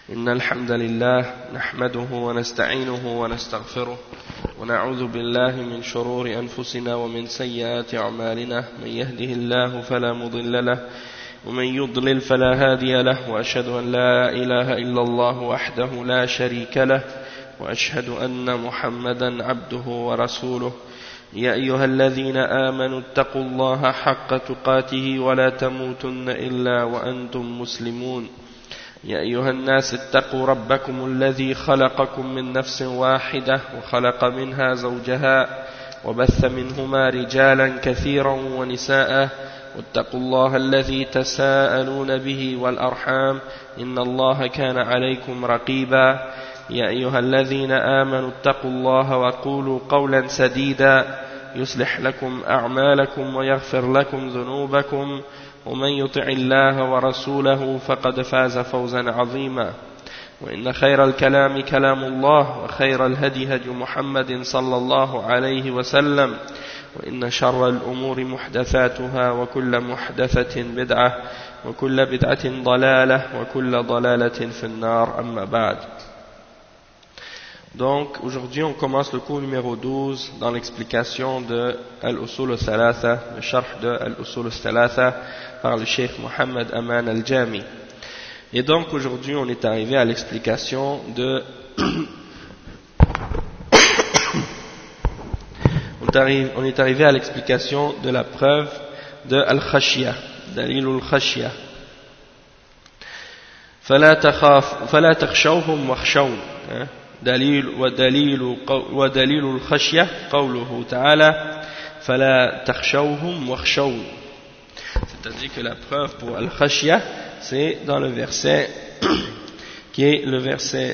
إن الحمد لله نحمده ونستعينه ونستغفره ونعوذ بالله من شرور أنفسنا ومن سيئات أعمالنا من يهده الله فلا مضل له ومن يضلل فلا هادي له وأشهد أن لا إله إلا الله وحده لا شريك له وأشهد أن محمدا عبده ورسوله يا أيها الذين آمنوا اتقوا الله حق تقاته ولا تموتن إلا وأنتم مسلمون يا أيها الناس اتقوا ربكم الذي خلقكم من نفس واحدة وخلق منها زوجها وبث منهما رجالا كثيرا ونساء واتقوا الله الذي تساءلون به والأرحام إن الله كان عليكم رقيبا يا أيها الذين آمنوا اتقوا الله وقولوا قولا سديدا يصلح لكم أعمالكم ويغفر لكم ذنوبكم ومن يطع الله ورسوله فقد فاز فوزا عظيما وإن خير الكلام كلام الله وخير الهدي هدي محمد صلى الله عليه وسلم وإن شر الأمور محدثاتها وكل محدثة بدعة وكل بدعة ضلالة وكل ضلالة في النار أما بعد. Donc aujourd'hui on commence le cours numéro 12 dans l'explication de Al-Usul al-Thalatha, le sharh de Al-Usul al-Thalatha par le Cheikh Mohammed Aman al-Jami. Et donc aujourd'hui on est arrivé à l'explication de on est arrivé à l'explication de la preuve de Al-Khashiyah, Dalil al-Khashiyah. فلا تخشوهم واخشون ودليل الخشية قوله تعالى فلا تخشوهم واخشون. C'est-à-dire que la preuve pour Al-Khashiyah c'est dans le verset qui est le verset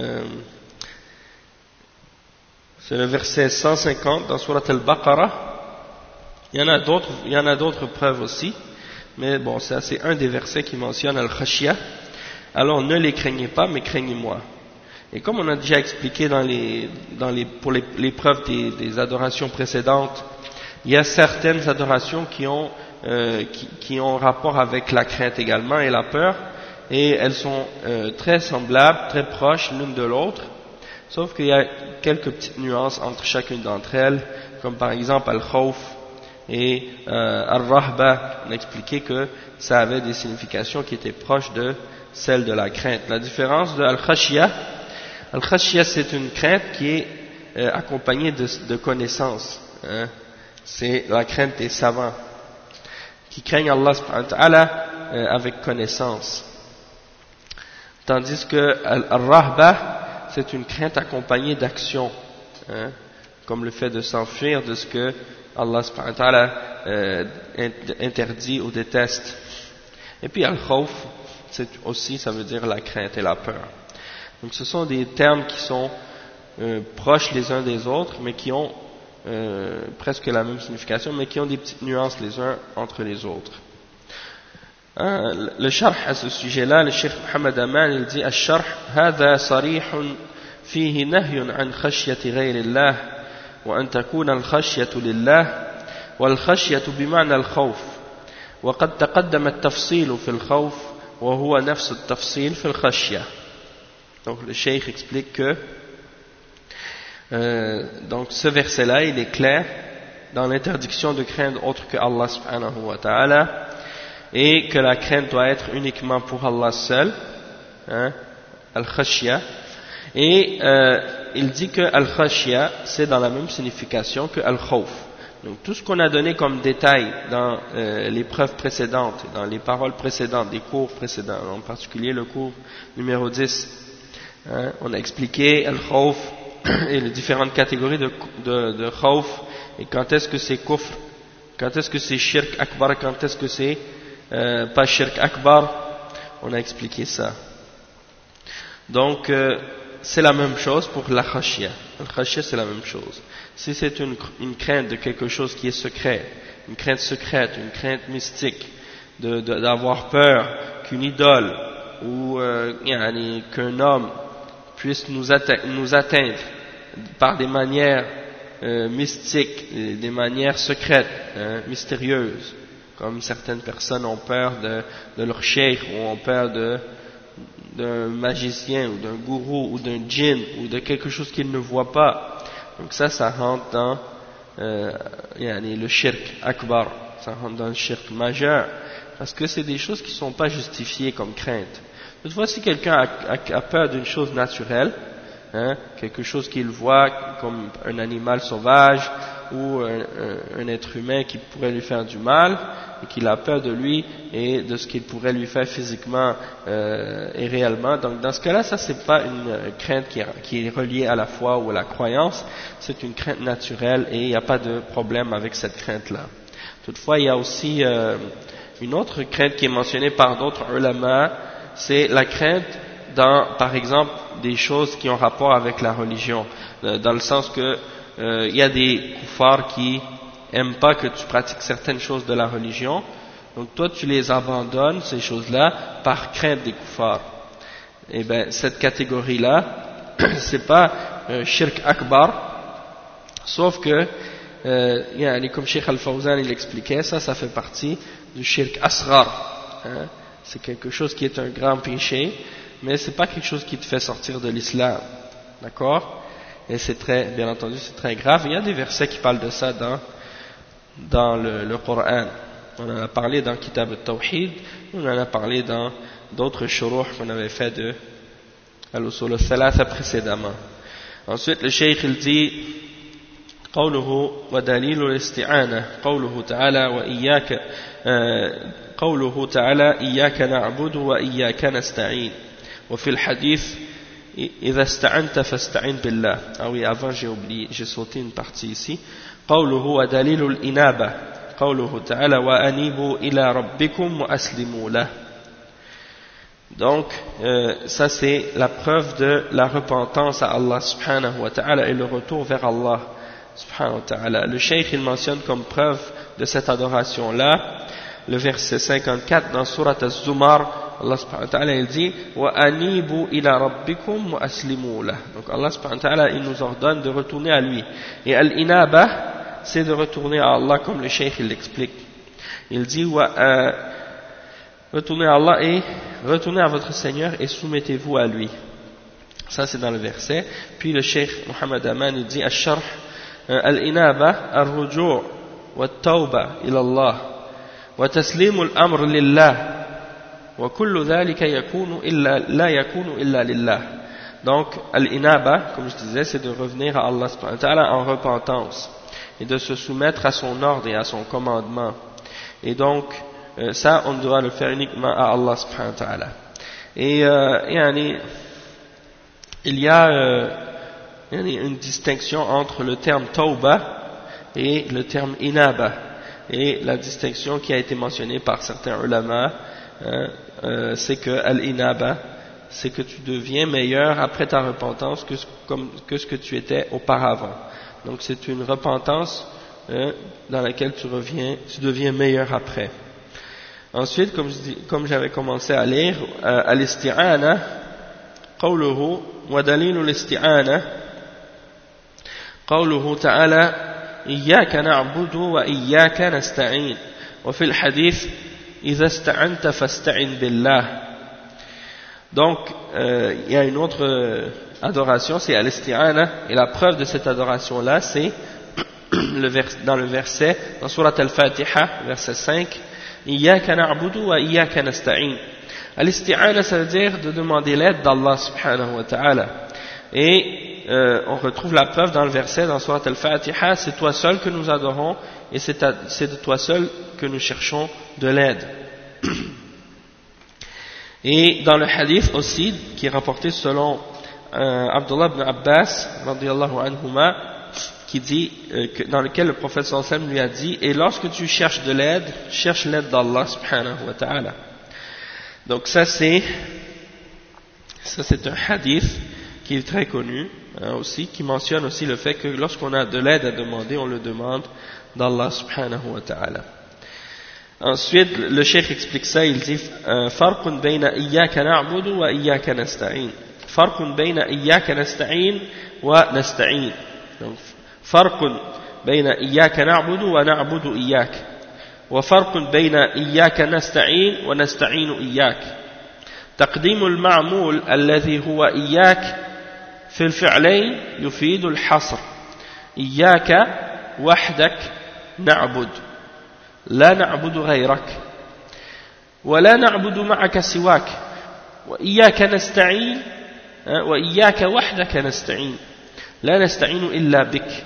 c'est le verset 150 dans Surat Al-Baqarah. Il y en a d'autres preuves aussi, mais bon, c'est un des versets qui mentionne Al-Khashiyah. Alors ne les craignez pas, mais craignez-moi. Et comme on a déjà expliqué pour les preuves des adorations précédentes, il y a certaines adorations qui ont rapport avec la crainte également et la peur, et elles sont très semblables, très proches l'une de l'autre, sauf qu'il y a quelques petites nuances entre chacune d'entre elles, comme par exemple Al-Khawf et Al-Rahba. On a expliqué que ça avait des significations qui étaient proches de celles de la crainte. La différence de Al-Khashiyah, c'est une crainte qui est accompagnée de connaissances. C'est la crainte des savants qui craignent Allah subhanahu wa ta'ala avec connaissance. Tandis que Al-Rahba, c'est une crainte accompagnée d'action, comme le fait de s'enfuir de ce que Allah subhanahu wa ta'ala interdit ou déteste. Et puis Al-Khawf, ça veut dire la crainte et la peur. Donc ce sont des termes qui sont proches les uns des autres, mais qui ont presque la même signification, mais qui ont des petites nuances les uns entre les autres. Le sharh à ce sujet-là, le Cheikh Mohammed Aman, il dit الشرح هذا صريح فيه نهي عن خشية غير الله وأن تكون الخشية لله والخشية بمعنى الخوف وقد تقدم التفصيل في الخوف وهو نفس التفصيل في الخشية. Donc le Cheikh explique que donc ce verset-là il est clair dans l'interdiction de craindre autre que Allah subhanahu wa ta'ala, et que la crainte doit être uniquement pour Allah seul, Al-Khashiyah, et il dit que Al-Khashiyah c'est dans la même signification que Al-Khawf. Donc tout ce qu'on a donné comme détail dans les preuves précédentes, dans les paroles précédentes, des cours précédents, en particulier le cours numéro 10, on a expliqué Al-Khawf et les différentes catégories de Khawf, et quand est-ce que c'est Kufr, quand est-ce que c'est Shirk Akbar, quand est-ce que c'est pas Shirk Akbar, on a expliqué ça. Donc c'est la même chose pour la Khashiyah. Al-Khashiyah c'est la même chose. Si c'est une crainte de quelque chose qui est secret, une crainte secrète, une crainte mystique, d'avoir peur qu'une idole ou qu'un homme puisse nous atteindre par des manières mystiques, des manières secrètes, mystérieuses, comme certaines personnes ont peur de leur cheikh ou ont peur d'un magicien ou d'un gourou ou d'un djinn ou de quelque chose qu'il ne voit pas. Donc ça rentre dans le shirk akbar, ça rentre dans le shirk majeur, parce que c'est des choses qui ne sont pas justifiées comme crainte. Toutefois, si quelqu'un a peur d'une chose naturelle, quelque chose qu'il voit comme un animal sauvage ou un être humain qui pourrait lui faire du mal, et qu'il a peur de lui et de ce qu'il pourrait lui faire physiquement et réellement, donc dans ce cas-là, ça c'est pas une crainte qui est reliée à la foi ou à la croyance, c'est une crainte naturelle et il n'y a pas de problème avec cette crainte-là. Toutefois, il y a aussi une autre crainte qui est mentionnée par d'autres ulama, c'est la crainte dans, par exemple, des choses qui ont rapport avec la religion, dans le sens que il y a des kuffars qui aiment pas que tu pratiques certaines choses de la religion, donc toi tu les abandonnes, ces choses-là, par crainte des kuffars. Et bien cette catégorie-là, c'est pas shirk akbar, sauf que comme Cheikh Al-Fawzan il expliquait, ça fait partie du shirk asghar, c'est quelque chose qui est un grand péché, mais c'est pas quelque chose qui te fait sortir de l'islam, d'accord? Et bien entendu, c'est très grave. Il y a des versets qui parlent de ça dans le Coran. On en a parlé dans Kitab al-Tawhid, on en a parlé dans d'autres shuruh qu'on avait fait de al-usul al-thalatha précédemment. Ensuite, le cheikh il dit قوله ودليل الاستعانة قوله تعالى وإياك قوله تعالى إياك نعبد وإياك نستعين وفي الحديث إذا استعنت فاستعن بالله. Ah oui, avant j'ai sauté une partie ici. قوله ودليل الإنابة قوله تعالى وأنيبوا إلى ربكم وأسلموا له. Donc, ça c'est la preuve de la repentance à Allah subhanahu wa ta'ala et le retour vers Allah subhanahu wa ta'ala. Le cheikh il mentionne comme preuve de cette adoration-là le verset 54 dans Surat Az-Zumar. Allah subhanahu wa ta'ala il dit wa anibu ila rabbikum wa aslimu lah. Donc Allah subhanahu wa ta'ala il nous ordonne de retourner à lui. Et al-inaba c'est de retourner à Allah comme le cheikh il l'explique. Il dit retournez à Allah et retournez à votre Seigneur et soumettez-vous à lui. Ça c'est dans le verset. Puis le cheikh Muhammad Aman il dit al-sharh al-inaba al-ruju' wa at-tawba ila Allah wa taslimu al-amr lillah وكل ذلك يكون إلا لا يكون إلا لله. Donc al-inaba, comme je disais, c'est de revenir à Allah subhanahu wa ta'ala en repentance et de se soumettre à son ordre et à son commandement. Et donc ça on doit le faire uniquement à Allah subhanahu wa ta'ala. Et il y a une distinction entre le terme tawba et le terme inaba, et la distinction qui a été mentionnée par certains ulama, c'est que al-inaba, c'est que tu deviens meilleur après ta repentance que ce que tu étais auparavant. Donc c'est une repentance dans laquelle tu deviens meilleur après. Ensuite, comme j'avais commencé à lire, al-isti'ana, qawluhu wa dalilu al-isti'ana, qawluhu ta'ala, iyyaka na'budu wa iyyaka nasta'in, wa fil hadith, إذا استعنت فاستعن بالله. Donc il y a une autre adoration, c'est al-isti'ana, et la preuve de cette adoration là c'est dans le verset dans Surat al-Fatiha verset 5, Iyyaka na'budu wa iyyaka nasta'in. Al-isti'ana ça veut dire de demander l'aide d'Allah subhanahu wa ta'ala, et on retrouve la preuve dans le verset dans Surat al-Fatiha, c'est toi seul que nous adorons et c'est de toi seul que nous cherchons de l'aide. Et dans le hadith aussi, qui est rapporté selon Abdullah ibn Abbas radiyallahu anhuma, qui dit, dans lequel le prophète sallallahu alayhi wa sallam lui a dit, et lorsque tu cherches de l'aide, cherche l'aide d'Allah subhanahu wa ta'ala. Donc ça c'est un hadith qui est très connu aussi, qui mentionne aussi le fait que lorsqu'on a de l'aide à demander, on le demande d'Allah subhanahu wa ta'ala. Ensuite, le cheikh explique ça, il dit farqun bayna iyyaka na'budu wa iyyaka nasta'in. Farqun bayna iyyaka nasta'in wa nasta'in. Donc farqun bayna iyyaka na'budu wa na'budu iyyak. Wa farqun bayna iyyaka nasta'in wa nasta'inu iyyak. تقديم المعمول الذي هو إياك في الفعلين يفيد الحصر إياك وحدك نعبد لا نعبد غيرك ولا نعبد معك سواك وإياك نستعين وإياك وحدك نستعين لا نستعين إلا بك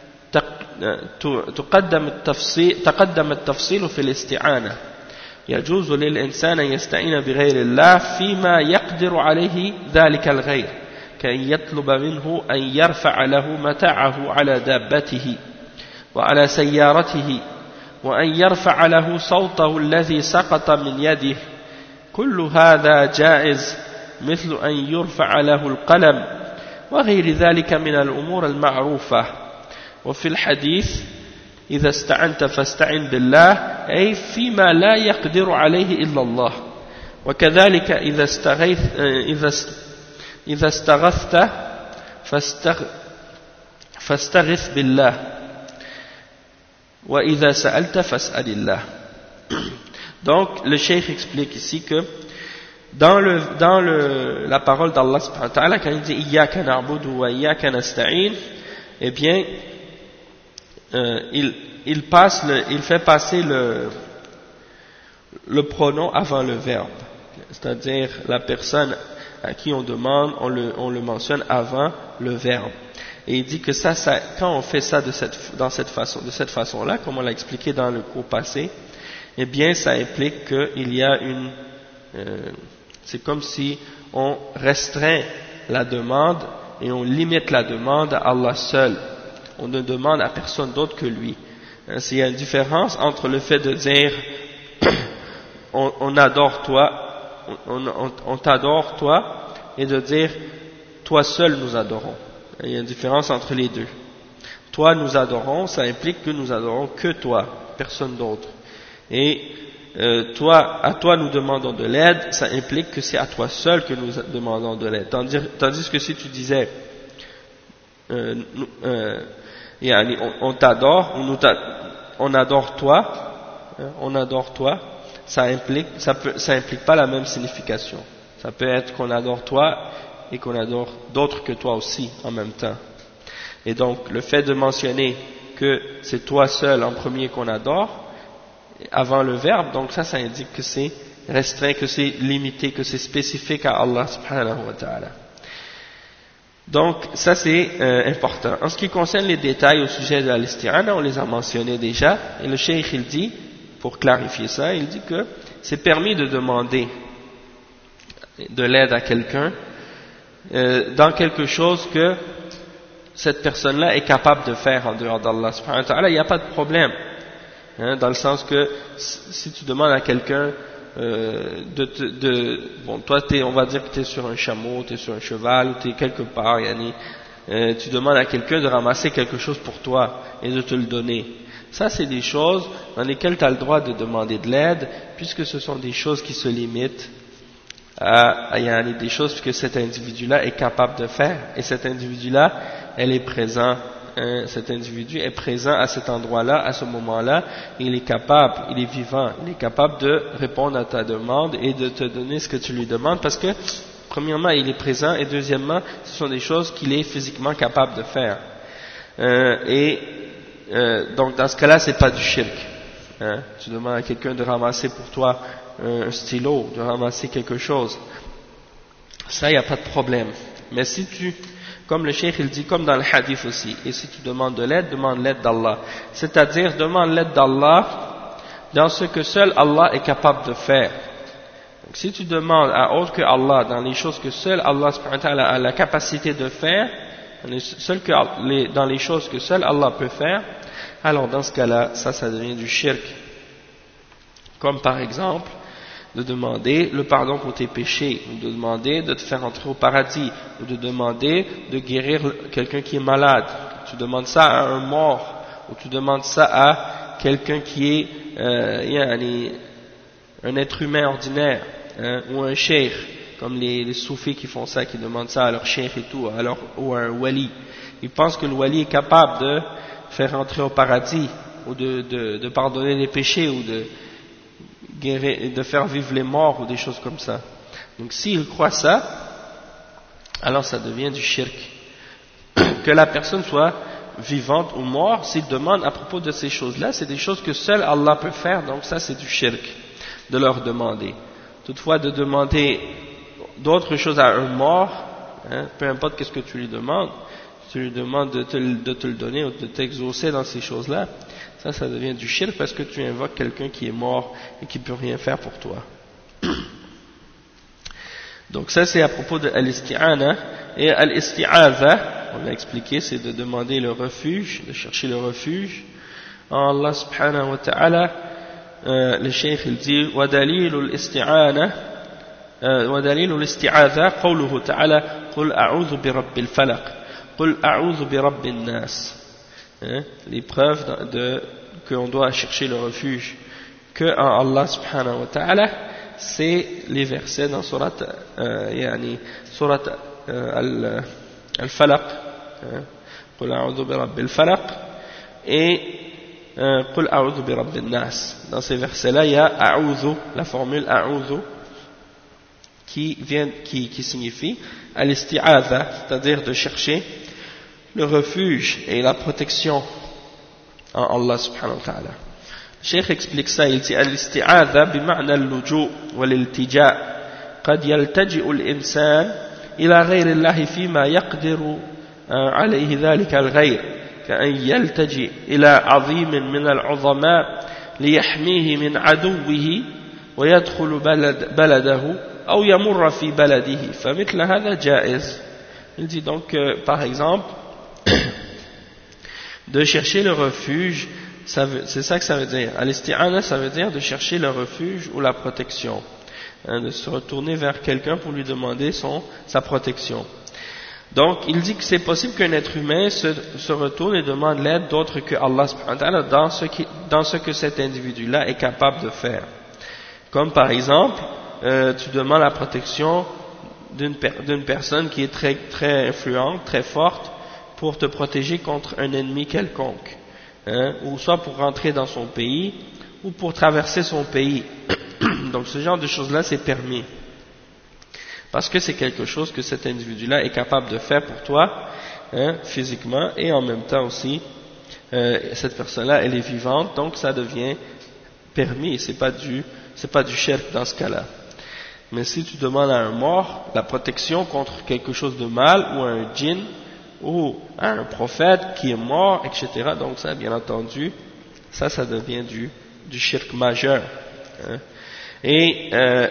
تقدم التفصيل في الاستعانة يجوز للإنسان أن يستعين بغير الله فيما يقدر عليه ذلك الغير كأن يطلب منه أن يرفع له متاعه على دابته وعلى سيارته وأن يرفع له صوته الذي سقط من يده كل هذا جائز مثل أن يرفع له القلم وغير ذلك من الأمور المعروفة وفي الحديث إذا استعنت فاستعن بالله أي فيما لا يقدر عليه إلا الله وكذلك إذا استغثت فاستغث بالله وإذا سألت فاسأل الله. Donc le cheikh explique ici que dans la parole d'Allah subhanahu wa ta'ala quand il dit Iyyaka na'budu wa iyyaka nasta'in, eh bien il fait passer le pronom avant le verbe, c'est-à-dire la personne à qui on demande, on le mentionne avant le verbe. Et il dit que ça quand on fait ça de cette façon-là, comme on l'a expliqué dans le cours passé, eh bien ça implique qu'il y a c'est comme si on restreint la demande et on limite la demande à Allah seul. On ne demande à personne d'autre que lui. Il y a une différence entre le fait de dire on adore toi, on t'adore toi, et de dire toi seul nous adorons. Il y a une différence entre les deux. Toi nous adorons, ça implique que nous adorons que toi, personne d'autre. Et à toi nous demandons de l'aide, ça implique que c'est à toi seul que nous demandons de l'aide. Tandis que si tu disais on t'adore, on adore toi, ça implique pas la même signification. Ça peut être qu'on adore toi et qu'on adore d'autres que toi aussi en même temps. Et donc le fait de mentionner que c'est toi seul en premier qu'on adore avant le verbe, donc ça indique que c'est restreint, que c'est limité, que c'est spécifique à Allah subhanahu wa ta'ala. Donc ça c'est important. En ce qui concerne les détails au sujet de l'isti'ana, on les a mentionnés déjà, et le cheikh il dit, pour clarifier ça, il dit que c'est permis de demander de l'aide à quelqu'un dans quelque chose que cette personne-là est capable de faire en dehors d'Allah subhanahu wa ta'ala, il n'y a pas de problème, dans le sens que si tu demandes à quelqu'un bon, toi on va dire que tu es sur un chameau, tu es sur un cheval, ou tu es quelque part, tu demandes à quelqu'un de ramasser quelque chose pour toi et de te le donner. Ça c'est des choses dans lesquelles tu as le droit de demander de l'aide, puisque ce sont des choses qui se limitent à des choses que cet individu-là est capable de faire, et cet individu-là, cet individu est présent à cet endroit-là, à ce moment-là, il est vivant, il est capable de répondre à ta demande et de te donner ce que tu lui demandes, parce que premièrement il est présent, et deuxièmement ce sont des choses qu'il est physiquement capable de faire. Donc dans ce cas-là c'est pas du shirk. Tu demandes à quelqu'un de ramasser pour toi un stylo, de ramasser quelque chose, ça il n'y a pas de problème. Mais si comme le cheikh il dit, comme dans le hadith aussi, et si tu demandes de l'aide, demande l'aide d'Allah, c'est-à-dire demande l'aide d'Allah dans ce que seul Allah est capable de faire. Donc si tu demandes à autre que Allah dans les choses que seul Allah subhanahu wa ta'ala a la capacité de faire, dans les choses que seul Allah peut faire, alors dans ce cas-là, ça devient du shirk. Comme par exemple de demander le pardon pour tes péchés, ou de demander de te faire entrer au paradis, ou de demander de guérir quelqu'un qui est malade. Tu demandes ça à un mort, ou tu demandes ça à quelqu'un qui est un être humain ordinaire, ou un cheikh, comme les soufis qui font ça, qui demandent ça à leur cheikh et tout, ou à un wali. Ils pensent que le wali est capable de faire entrer au paradis, ou de pardonner les péchés, ou de faire vivre les morts, ou des choses comme ça. Donc s'il croit ça, alors ça devient du shirk. Que la personne soit vivante ou morte, s'il demande à propos de ces choses-là, c'est des choses que seul Allah peut faire, donc ça c'est du shirk, de leur demander. Toutefois, de demander d'autres choses à un mort, hein, peu importe qu'est-ce que tu lui demandes, tu lui demandes de te le donner ou de t'exaucer dans ces choses-là, ça devient du shirk parce que tu invoques quelqu'un qui est mort et qui ne peut rien faire pour toi. Donc ça c'est à propos de al-isti'ana. Et al-isti'adha, on a expliqué, c'est de demander le refuge, de chercher le refuge en Allah subhanahu wa ta'ala. Le cheikh il dit وَدَلِيلُ الْإِسْتِعَانَةِ وَدَلِيلُ الْإِسْتِعَاذَةِ قَوْلُهُ تَعَالَى قُلْ أَعُوذُ بِرَبِّ الْفَلَقِ قُلْ أَعُوذُ بِرَبِّ النَّاسِ. Les preuves qu'on doit chercher le refuge que en Allah subhanahu wa ta'ala, c'est les versets dans surat al-Falaq, قُلْ أَعُوذُ بِرَبِّ الْفَلَقِ et قُلْ أَعُوذُ بِرَبِّ النَّاسِ. Dans ces versets-là, il y a a'udhu, la formule a'udhu, qui signifie al-isti'adha, c'est-à-dire de chercher le refuge et la protection en Allah subhanahu wa ta'ala. Le cheikh explique ça, il dit al-isti'adha bima'na al-luju' wal-iltija' قد يلتجئ الإنسان إلى غير الله فيما يقدر عليه ذلك الغير كأن يلتجئ إلى عظيم من العظماء ليحميه من عدوه ويدخل بلده أو يمر في بلده فمثل هذا جائز. Il dit donc par exemple de chercher le refuge, c'est ça que ça veut dire. Al-isti'ana, ça veut dire de chercher le refuge ou la protection, de se retourner vers quelqu'un pour lui demander sa protection. Donc il dit que c'est possible qu'un être humain se retourne et demande l'aide d'autre que Allah subhanahu wa ta'ala dans ce que cet individu-là est capable de faire. Comme par exemple, tu demandes la protection d'une personne qui est très, très influente, très forte, pour te protéger contre un ennemi quelconque, ou soit pour rentrer dans son pays, ou pour traverser son pays. Donc ce genre de choses-là, c'est permis. Parce que c'est quelque chose que cet individu-là est capable de faire pour toi, physiquement, et en même temps aussi, cette personne-là, elle est vivante, donc ça devient permis, c'est pas du shirk dans ce cas-là. Mais si tu demandes à un mort la protection contre quelque chose de mal, ou à un djinn, ou à un prophète qui est mort, etc., donc ça, bien entendu, ça devient du shirk majeur. Et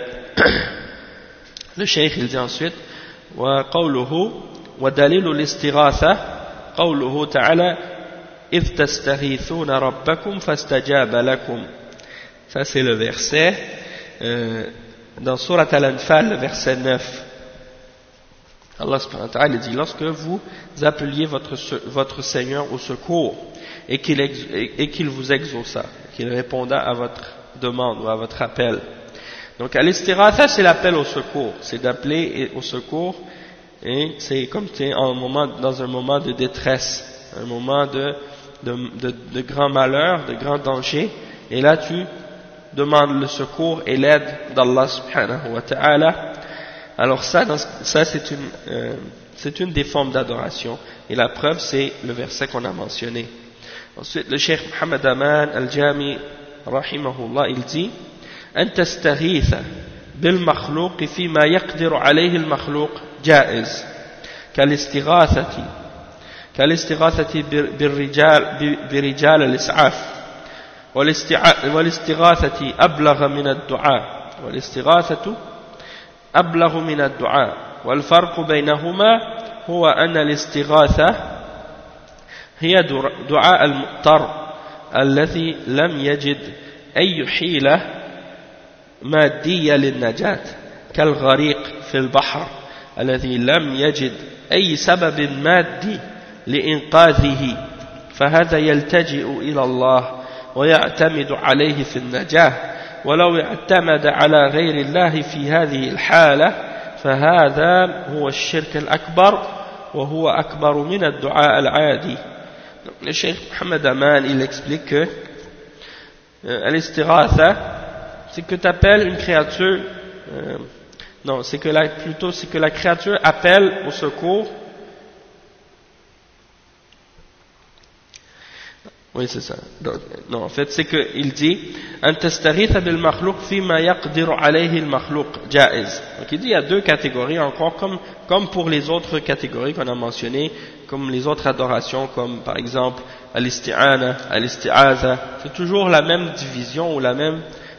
le cheikh il dit ensuite وقوله ودليل الاستغاثة قوله تعالى إذ تستغيثون ربكم فاستجاب لكم. Ça c'est le verset dans Surat Al-Anfal, le verset 9. Allah subhanahu wa ta'ala dit lorsque vous appeliez votre Seigneur au secours et qu'il vous exauça, qu'il réponda à votre demande ou à votre appel. Donc al-istighatha, c'est l'appel au secours, c'est d'appeler au secours, et c'est comme tu es dans un moment de détresse, un moment de grand malheur, de grand danger, et là tu demandes le secours et l'aide d'Allah subhanahu wa ta'ala. Alors ça c'est une des formes d'adoration, et la preuve c'est le verset qu'on a mentionné. Ensuite le cheikh Muhammad Aman al-Jami rahimahullah, il dit أن تستغيث بالمخلوق فيما يقدر عليه المخلوق جائز كالاستغاثة برجال الإسعاف والاستغاثة أبلغ من الدعاء والفرق بينهما هو أن الاستغاثة هي دعاء المضطر الذي لم يجد أي حيلة مادية للنجاة كالغريق في البحر الذي لم يجد أي سبب مادي لإنقاذه فهذا يلتجئ إلى الله ويعتمد عليه في النجاة ولو اعتمد على غير الله في هذه الحالة فهذا هو الشرك الأكبر وهو أكبر من الدعاء العادي. Le Cheikh Muhammad Aman il explique que al-istighatha c'est que tu appelles une créature Non, plutôt c'est que la créature appelle au secours. Oui, c'est ça. Non, en fait, c'est qu'il dit an tastaghitha bil makhluq fima yaqdiru alayhi al makhluq jaiz. Donc il dit il y a deux catégories encore comme pour les autres catégories qu'on a mentionnées, comme les autres adorations, comme par exemple al-isti'ana, al-isti'aza. C'est toujours la même division ou la même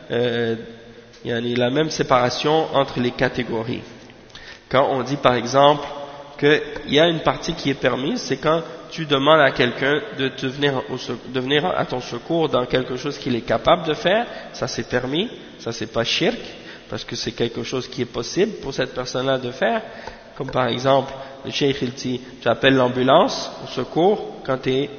séparation entre les catégories. Quand on dit par exemple qu'il y a une partie qui est permise, c'est quand tu demandes à quelqu'un de venir à ton secours dans quelque chose qu'il est capable de faire, ça c'est permis, ça c'est pas shirk, parce que c'est quelque chose qui est possible pour cette personne-là de faire, comme par exemple, le cheikh il dit, tu appelles l'ambulance au secours quand tu es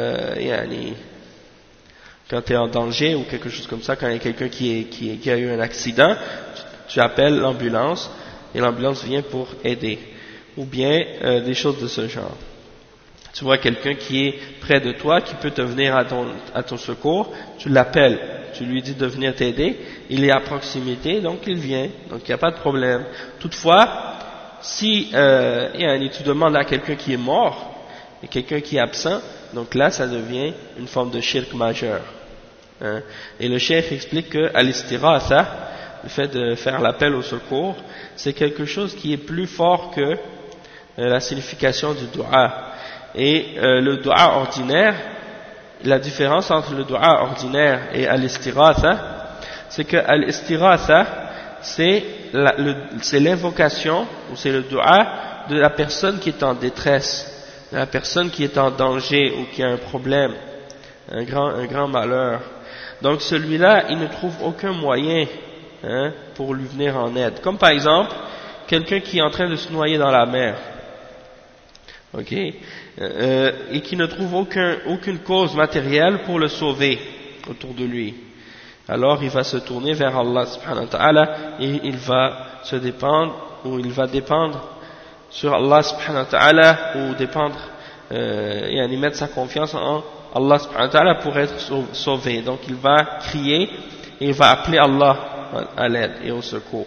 en danger ou quelque chose comme ça, quand il y a quelqu'un qui a eu un accident, tu appelles l'ambulance et l'ambulance vient pour aider, ou bien des choses de ce genre. Tu vois quelqu'un qui est près de toi, qui peut te venir à ton secours, tu l'appelles, tu lui dis de venir t'aider, il est à proximité, donc il vient, donc il n'y a pas de problème. Toutefois, si tu demandes à quelqu'un qui est mort, et quelqu'un qui est absent, donc là ça devient une forme de shirk majeur. Hein. Et le cheikh explique que al-istiratha, le fait de faire l'appel au secours, c'est quelque chose qui est plus fort que la signification du dua. Et le dua ordinaire, la différence entre le dua ordinaire et al-istiratha, c'est que al-istiratha, c'est l'invocation, ou c'est le dua de la personne qui est en détresse, de la personne qui est en danger ou qui a un problème, un grand malheur. Donc celui-là, il ne trouve aucun moyen pour lui venir en aide. Comme par exemple, quelqu'un qui est en train de se noyer dans la mer. Ok, et qui ne trouve aucune cause matérielle pour le sauver autour de lui. Alors il va se tourner vers Allah subhanahu wa ta'ala et il va dépendre sur Allah subhanahu wa ta'ala ou et mettre sa confiance en Allah subhanahu wa ta'ala pour être sauvé. Donc il va crier et il va appeler Allah à l'aide et au secours.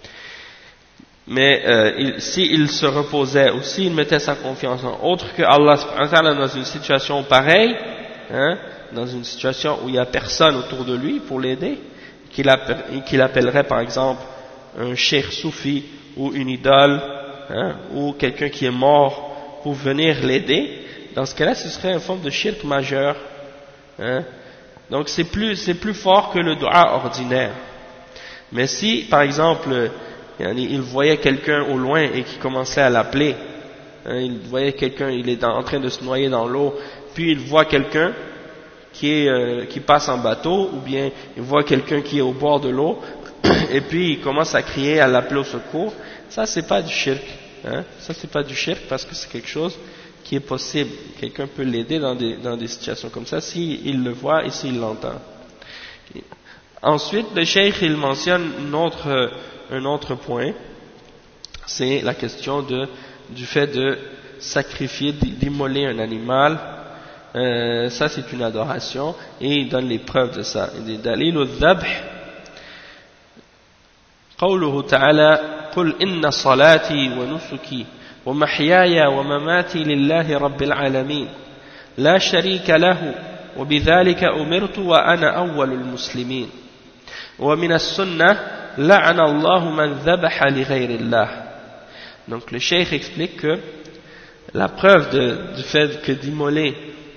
Mais s'il se reposait ou s'il mettait sa confiance en autre que Allah subhanahu wa ta'ala dans une situation pareille, dans une situation où il n'y a personne autour de lui pour l'aider, qu'il appellerait par exemple un cheikh soufi ou une idole, ou quelqu'un qui est mort pour venir l'aider, dans ce cas-là ce serait une forme de shirk majeur. Donc c'est plus fort que le dua ordinaire. Mais si par exemple il voyait quelqu'un au loin et qui commençait à l'appeler, il voyait quelqu'un, il est en train de se noyer dans l'eau, puis il voit quelqu'un qui passe en bateau, ou bien il voit quelqu'un qui est au bord de l'eau, et puis il commence à crier, à l'appeler au secours, ça c'est pas du shirk, ça c'est pas du shirk parce que c'est quelque chose qui est possible, quelqu'un peut l'aider dans des situations comme ça, s'il le voit et s'il l'entend. Ensuite, le cheikh il mentionne un autre point, c'est la question du fait de sacrifier, d'immoler un animal. Ça c'est une adoration et il donne les preuves de ça. Il dit dalil al-dhabh قوله تعالى قل إن صلاتي ونسكي ومحياي ومماتي لله رب العالمين لا شريك له وبذلك أمرت وأنا أول المسلمين ومن السنة لعن الله من ذبح لغير الله. Donc le cheikh explique que la preuve du fait que d'immoler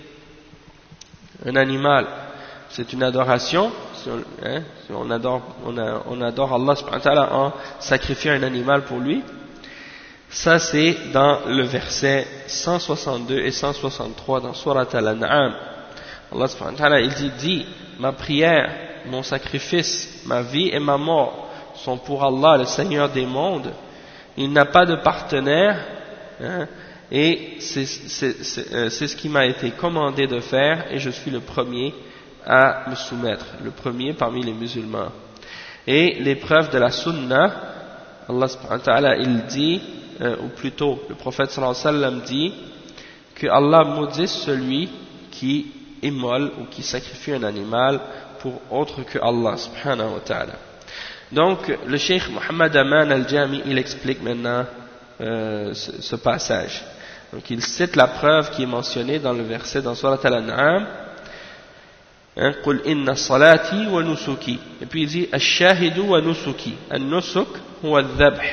un animal c'est une adoration, on adore Allah subhanahu wa ta'ala en sacrifiant un animal pour lui, ça c'est dans le verset 162 et 163 dans Surat Al-An'am. Allah subhanahu wa ta'ala il dit ma prière, mon sacrifice, ma vie et ma mort sont pour Allah, le Seigneur des mondes. Il n'a pas de partenaire, et c'est ce qui m'a été commandé de faire, et je suis le premier à me soumettre, le premier parmi les musulmans. Et l'épreuve de la sunna, Allah subhanahu wa ta'ala il dit, ou plutôt le prophète sallallahu alayhi wa sallam dit, que Allah maudisse celui qui immole ou qui sacrifie un animal pour autre que Allah subhanahu wa ta'ala. Donc le Cheikh Mohammed Aman al-Jami, il explique maintenant ce passage. Donc il cite la preuve qui est mentionnée dans le verset dans Surat Al-An'am, قل إن صلاتي ونسكي. Et puis il dit الشاهد ونسكي. النسك هو الذبح.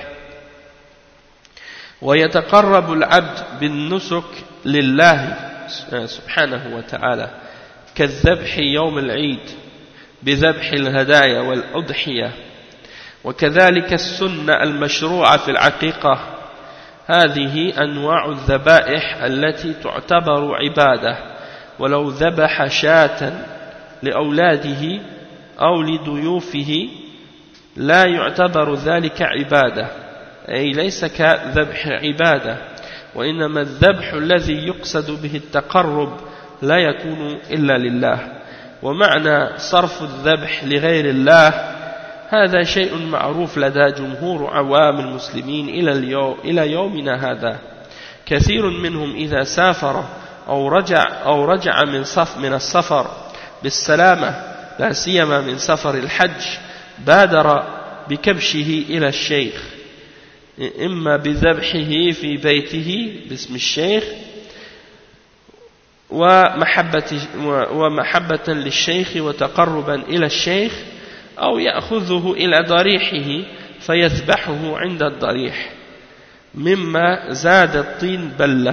ويتقرب العبد بالنسك لله سبحانه وتعالى كالذبح يوم العيد بذبح الهدايا والأضحية. وكذلك السنة المشروعة في العقيقة. هذه أنواع الذبائح التي تعتبر عبادة. ولو ذبح شاة لأولاده أو لضيوفه لا يعتبر ذلك عبادة، أي ليس كذبح عبادة، وإنما الذبح الذي يقصد به التقرب لا يكون إلا لله. ومعنى صرف الذبح لغير الله هذا شيء معروف لدى جمهور عوام المسلمين إلى يومنا هذا. كثير منهم إذا سافر أو رجع من السفر بالسلامة، لا سيما من سفر الحج، بادر بكبشه إلى الشيخ، إما بذبحه في بيته باسم الشيخ ومحبة للشيخ وتقربا إلى الشيخ، أو يأخذه إلى ضريحه فيذبحه عند الضريح مما زاد الطين بلة.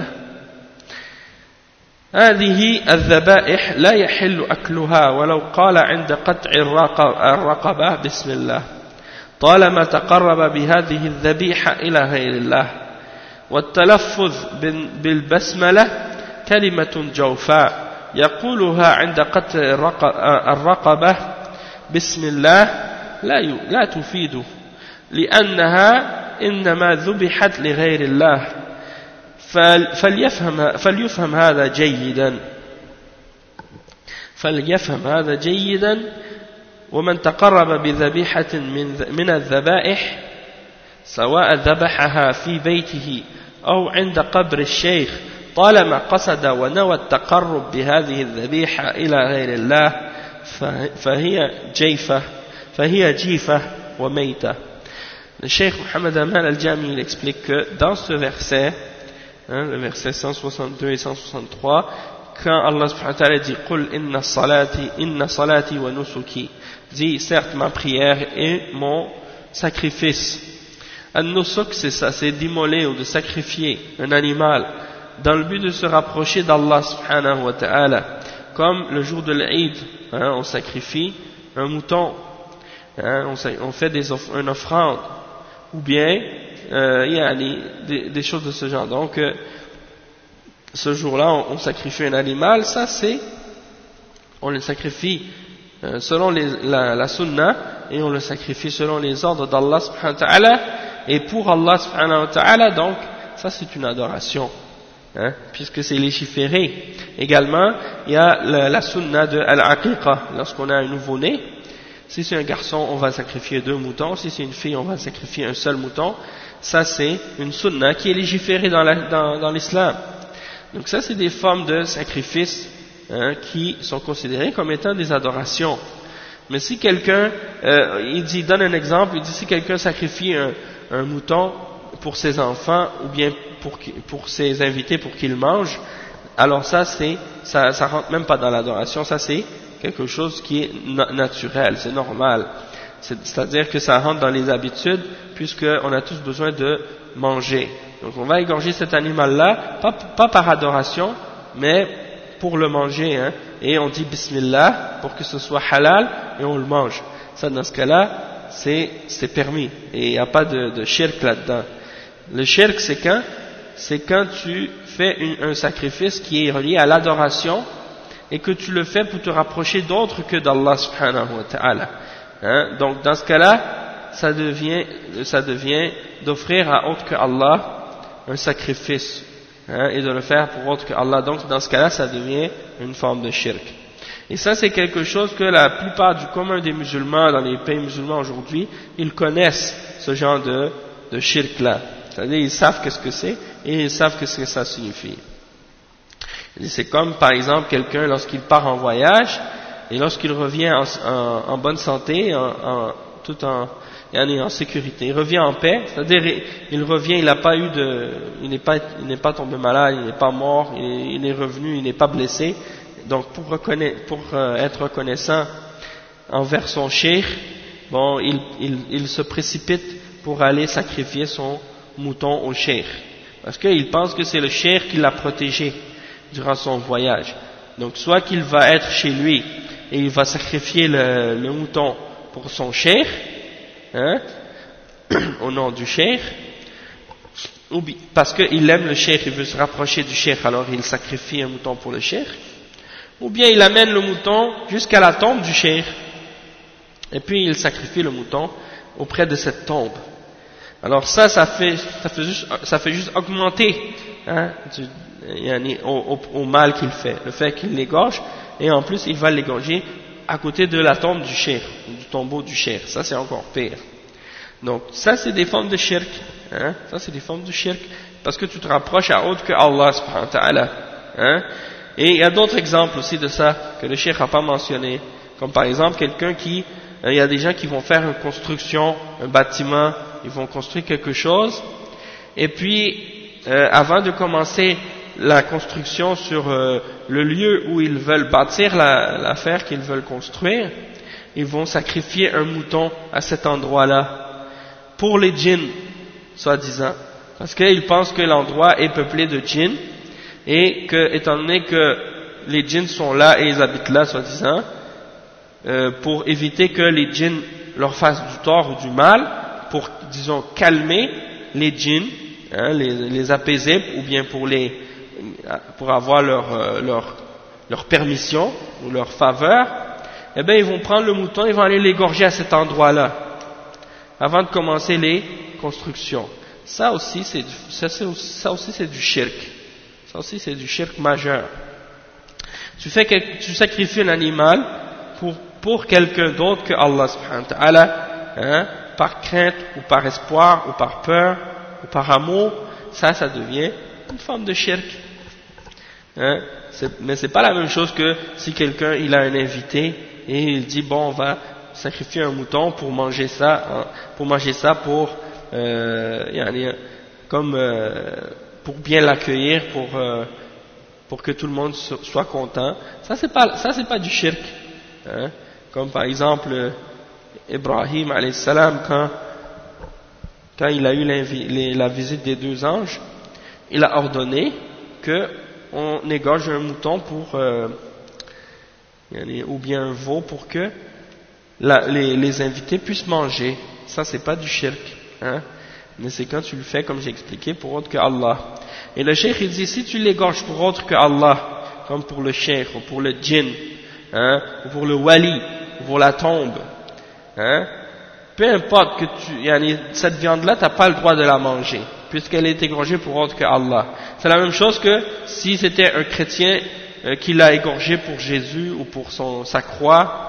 هذه الذبائح لا يحل أكلها ولو قال عند قطع الرقبة بسم الله، طالما تقرب بهذه الذبيحة إلى غير الله. والتلفظ بالبسملة كلمة جوفاء يقولها عند قطع الرقبة بسم الله لا تفيد، لأنها إنما ذبحت لغير الله. فليفهم هذا جيدا. ومن تقرب بذبيحة من الذبائح سواء ذبحها في بيته أو عند قبر الشيخ طالما قصد ونوى التقرب بهذه الذبيحة إلى غير الله فهي جيفة وميتة. Le Cheikh Mohammed Aman al-Jami il explique que dans ce verset, le verset 162 et 163, quand Allah subhanahu wa ta'ala dit قُلْ إِنَّ صَلَاتِي وَنُسُكِي, dit certes ma prière et mon sacrifice. An-nusuk, c'est ça, c'est d'immoler ou de sacrifier un animal dans le but de se rapprocher d'Allah subhanahu wa ta'ala, comme le jour de l'Eid, on sacrifie un mouton, on fait une offrande, ou bien des choses de ce genre. Donc ce jour-là on sacrifie un animal, ça c'est, on le sacrifie selon la sunna, et on le sacrifie selon les ordres d'Allah subhanahu wa ta'ala et pour Allah subhanahu wa ta'ala. Donc ça c'est une adoration, puisque c'est légiféré. Également il y a la sunna de al-aqiqa, lorsqu'on a un nouveau-né. Si c'est un garçon, on va sacrifier 2 moutons. Si c'est une fille, on va sacrifier un seul mouton. Ça c'est une sunna qui est légiférée dans l'islam. Donc ça c'est des formes de sacrifice qui sont considérées comme étant des adorations. Mais si quelqu'un, donne un exemple, il dit si quelqu'un sacrifie un mouton pour ses enfants ou bien pour ses invités pour qu'ils mangent, alors ça rentre même pas dans l'adoration, ça c'est quelque chose qui est naturel, c'est normal. C'est-à-dire que ça rentre dans les habitudes, puisqu'on a tous besoin de manger. Donc on va égorger cet animal-là, pas par adoration, mais pour le manger, et on dit Bismillah pour que ce soit halal, et on le mange. Ça, dans ce cas-là, c'est permis, et il n'y a pas de shirk là-dedans. Le shirk, c'est quand tu fais un sacrifice qui est relié à l'adoration, et que tu le fais pour te rapprocher d'autres que d'Allah subhanahu wa ta'ala. Donc dans ce cas-là, ça devient d'offrir à autre que Allah un sacrifice, et de le faire pour autre que Allah. Donc dans ce cas-là, ça devient une forme de shirk. Et ça c'est quelque chose que la plupart du commun des musulmans dans les pays musulmans aujourd'hui, ils connaissent ce genre de shirk-là. C'est-à-dire ils savent qu'est-ce que c'est et ils savent qu'est-ce que ça signifie. C'est comme par exemple quelqu'un lorsqu'il part en voyage et lorsqu'il revient en bonne santé, tout en en sécurité. Il revient en paix, c'est-à-dire il revient, il n'est pas tombé malade, il n'est pas mort, il est revenu, il n'est pas blessé. Donc pour être reconnaissant envers son cheikh, bon, il se précipite pour aller sacrifier son mouton au cheikh, parce qu'il pense que c'est le cheikh qui l'a protégé durant son voyage. Donc soit qu'il va être chez lui et il va sacrifier le mouton pour son cheikh, au nom du cheikh, ou parce qu'il aime le cheikh, il veut se rapprocher du cheikh, alors il sacrifie un mouton pour le cheikh, ou bien il amène le mouton jusqu'à la tombe du cheikh et puis il sacrifie le mouton auprès de cette tombe. Alors ça fait juste augmenter au mal qu'il fait, le fait qu'il l'égorge, et en plus il va l'égorger à côté de la tombe du cheikh, du tombeau du cheikh. Ça c'est encore pire. Donc ça c'est des formes de shirk, ça c'est des formes de shirk, parce que tu te rapproches à autre que Allah subhanahu wa ta'ala, Et il y a d'autres exemples aussi de ça que le cheikh n'a pas mentionné, comme par exemple il y a des gens qui vont faire une construction, un bâtiment, ils vont construire quelque chose, et puis avant de commencer la construction sur le lieu où ils veulent bâtir l'affaire qu'ils veulent construire, ils vont sacrifier un mouton à cet endroit-là pour les djinns, soi-disant, parce qu'ils pensent que l'endroit est peuplé de djinns, et que, étant donné que les djinns sont là et ils habitent là, soi-disant, pour éviter que les djinns leur fassent du tort ou du mal, pour, disons, calmer les djinns, les apaiser, ou bien pour avoir leur permission ou leur faveur, eh bien ils vont prendre le mouton, ils vont aller l'égorger à cet endroit-là, avant de commencer les constructions. Ça aussi c'est du shirk. Ça aussi c'est du shirk majeur. Tu sacrifies un animal pour quelqu'un d'autre que Allah subhanahu wa ta'ala, par crainte ou par espoir ou par peur ou par amour, ça devient une forme de shirk. Mais c'est pas la même chose que si quelqu'un il a un invité et il dit bon on va sacrifier un mouton pour manger ça pour bien l'accueillir, pour que tout le monde soit content. Ça c'est pas du shirk, comme par exemple Ibrahim alayhi salam, quand il a eu la visite des deux anges, il a ordonné que on égorge un mouton ou bien un veau pour que les invités puissent manger. Ça c'est pas du shirk, mais c'est quand tu le fais, comme j'ai expliqué, pour autre que Allah. Et le cheikh il dit, si tu l'égorges pour autre que Allah, comme pour le cheikh ou pour le djinn, ou pour le wali, ou pour la tombe, peu importe que cette viande-là, t'as pas le droit de la manger, puisqu'elle est égorgée pour autre que Allah. C'est la même chose que si c'était un chrétien qui l'a égorgé pour Jésus ou pour sa croix,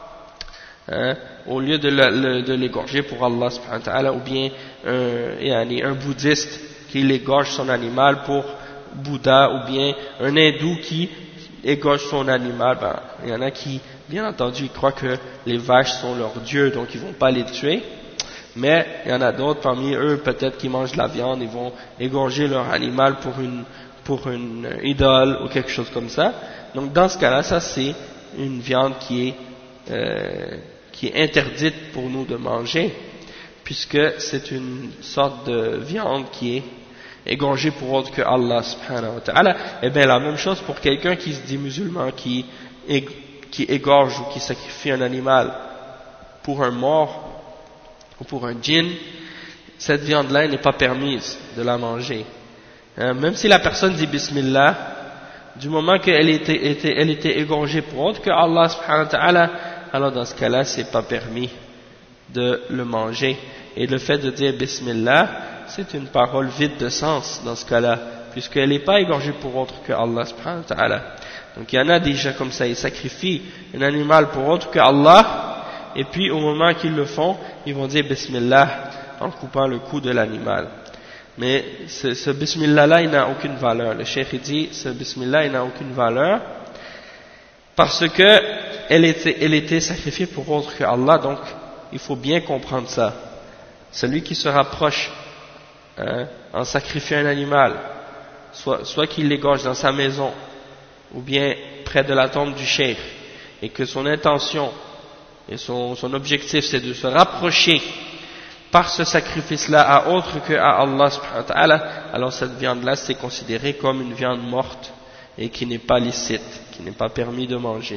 au lieu de l'égorger pour Allah subhanahu wa ta'ala, ou bien un bouddhiste qui l'égorge son animal pour Bouddha, ou bien un hindou qui égorge son animal, il y en a qui, bien entendu, ils croient que les vaches sont leurs dieux, donc ils vont pas les tuer, mais il y en a d'autres parmi eux, peut-être qui mangent de la viande, ils vont égorger leur animal pour une idole ou quelque chose comme ça. Donc dans ce cas-là, ça c'est une viande qui est interdite pour nous de manger, puisque c'est une sorte de viande qui est égorgé pour autre que Allah subhanahu wa ta'ala. Et bien la même chose pour quelqu'un qui se dit musulman, qui égorge ou qui sacrifie un animal pour un mort ou pour un djinn, cette viande-là n'est pas permise de la manger. Même si la personne dit bismillah, du moment qu'elle était égorgée pour autre que Allah subhanahu wa ta'ala, alors dans ce cas-là c'est pas permis de le manger. Et le fait de dire bismillah, c'est une parole vide de sens dans ce cas-là, puisqu'elle n'est pas égorgée pour autre que Allah subhanahu wa ta'ala. Donc il y en a des gens comme ça, ils sacrifient un animal pour autre que Allah, et puis au moment qu'ils le font, ils vont dire bismillah en coupant le cou de l'animal. Mais ce bismillah-là, il n'a aucune valeur. Le cheikh dit, ce bismillah, il n'a aucune valeur, parce que elle était sacrifiée pour autre que Allah, donc il faut bien comprendre ça. Celui qui se rapproche en sacrifiant un animal, soit qu'il l'égorge dans sa maison ou bien près de la tombe du cheikh, et que son intention et son objectif c'est de se rapprocher par ce sacrifice-là à autre que à Allah subhanahu wa ta'ala, alors cette viande-là c'est considéré comme une viande morte et qui n'est pas licite, qui n'est pas permis de manger.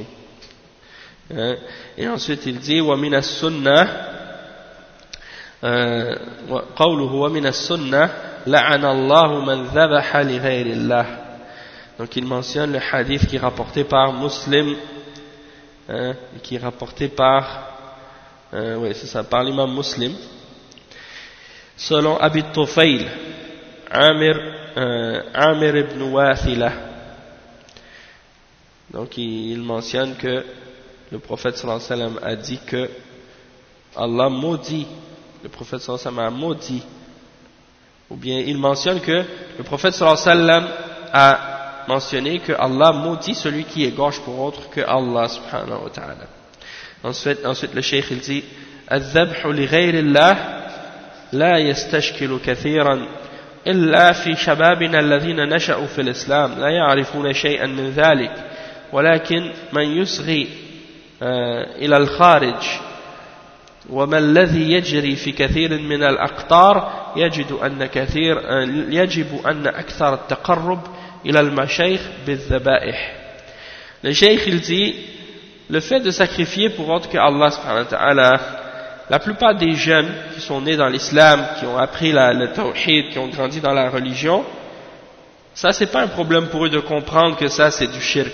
Et ensuite il dit وَمِنَ السُّنَّةِ قوله وَمِنَ السُّنَّةِ لَعَنَ اللَّهُ مَنْ ذَبَحَ لِغَيْرِ اللَّهِ. Donc il mentionne le hadith qui est rapporté par Muslim, qui est rapporté par par l'imam Muslim, selon Abi Tufayl Amir ibn Wathila. Donc il mentionne que le prophète sallallahu alayhi wa sallam a dit que Allah maudit, le prophète sallallahu alayhi wa sallam a maudit, ou bien il mentionne que le prophète sallallahu alayhi wa sallam a mentionné que Allah maudit celui qui égorge pour autre que Allah subhanahu wa ta'ala. Ensuite le cheikh il dit الذبح لغير الله لا يستشكل كثيرا إلا في شبابنا الذين نشأوا في الإسلام لا يعرفون شيئا من ذلك ولكن من يصغي إلى الخارج وما الذي يجري في كثير من الأقطار يجب أن أكثر التقرب إلى المشايخ بالذبائح. Le cheikh il dit le fait de sacrifier pour autre que Allah subhanahu wa ta'ala, la plupart des jeunes qui sont nés dans l'islam, qui ont appris le tawhid, qui ont grandi dans la religion, ça c'est pas un problème pour eux de comprendre que ça c'est du shirk,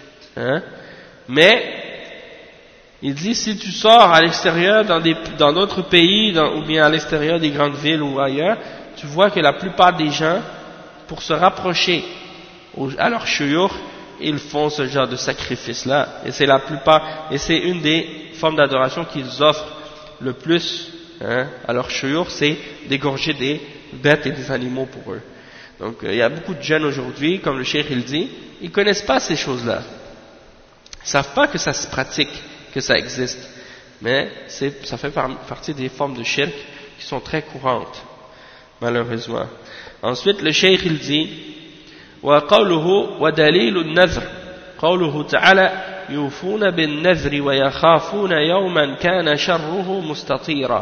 mais il dit si tu sors à l'extérieur dans d'autres pays ou bien à l'extérieur des grandes villes ou ailleurs, tu vois que la plupart des gens, pour se rapprocher à leur shuyukh, ils font ce genre de sacrifice-là, et c'est la plupart, et c'est une des formes d'adoration qu'ils offrent le plus à leur shuyukh, c'est d'égorger des bêtes et des animaux pour eux. Donc il y a beaucoup de jeunes aujourd'hui, comme le cheikh il dit, ils connaissent pas ces choses-là, ils savent pas que ça se pratique, que ça existe, mais ça fait partie des formes de shirk qui sont très courantes, malheureusement. Ensuite le cheikh il dit وقوله ودليل النذر قوله تعالى يوفون بالنذر ويخافون يوما كان شره مستطيرا.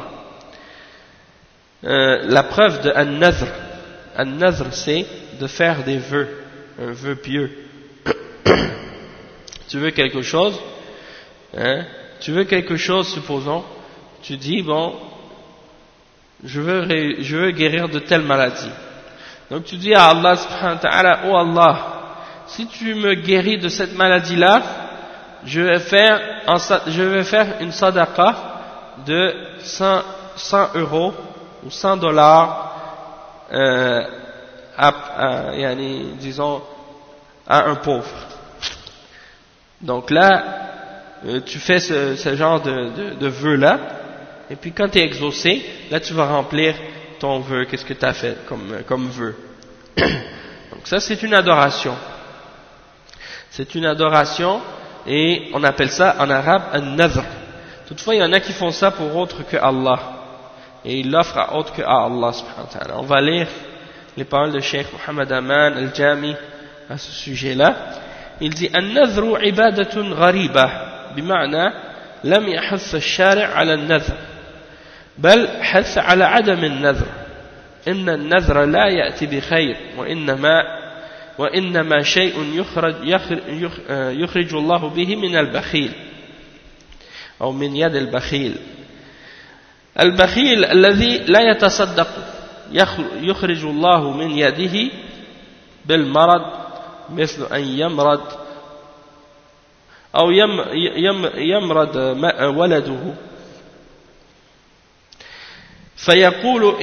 La preuve de an-nadhr c'est de faire des vœux, un vœu pieux. Tu veux quelque chose, supposons, tu dis bon, je veux guérir de telle maladie. Donc tu dis à Allah subhanahu wa ta'ala, oh Allah, si tu me guéris de cette maladie-là, je vais faire une sadaqa de 100 euros ou $100 disons à un pauvre. Donc là, tu fais ce genre de vœu-là, et puis quand tu es exaucé, là tu vas remplir ton vœu, qu'est-ce que tu as fait comme vœu. Donc ça c'est une adoration. C'est une adoration et on appelle ça en arabe an-nadhr. Toutefois il y en a qui font ça pour autre que Allah et ils l'offrent à autre que à Allah subhanahu wa ta'ala. On va lire les paroles de Cheikh Muhammad Aman al-Jami à ce sujet-là. Il dit an-nadhru ibadatun ghariba bima'na lam yahath ash-shari' ala an-nadhr بل حث على عدم النذر إن النذر لا يأتي بخير وإنما شيء يخرج الله به من البخيل أو من يد البخيل البخيل الذي لا يتصدق يخرج الله من يده بالمرض مثل أن يمرض أو يمرض ولده فيقول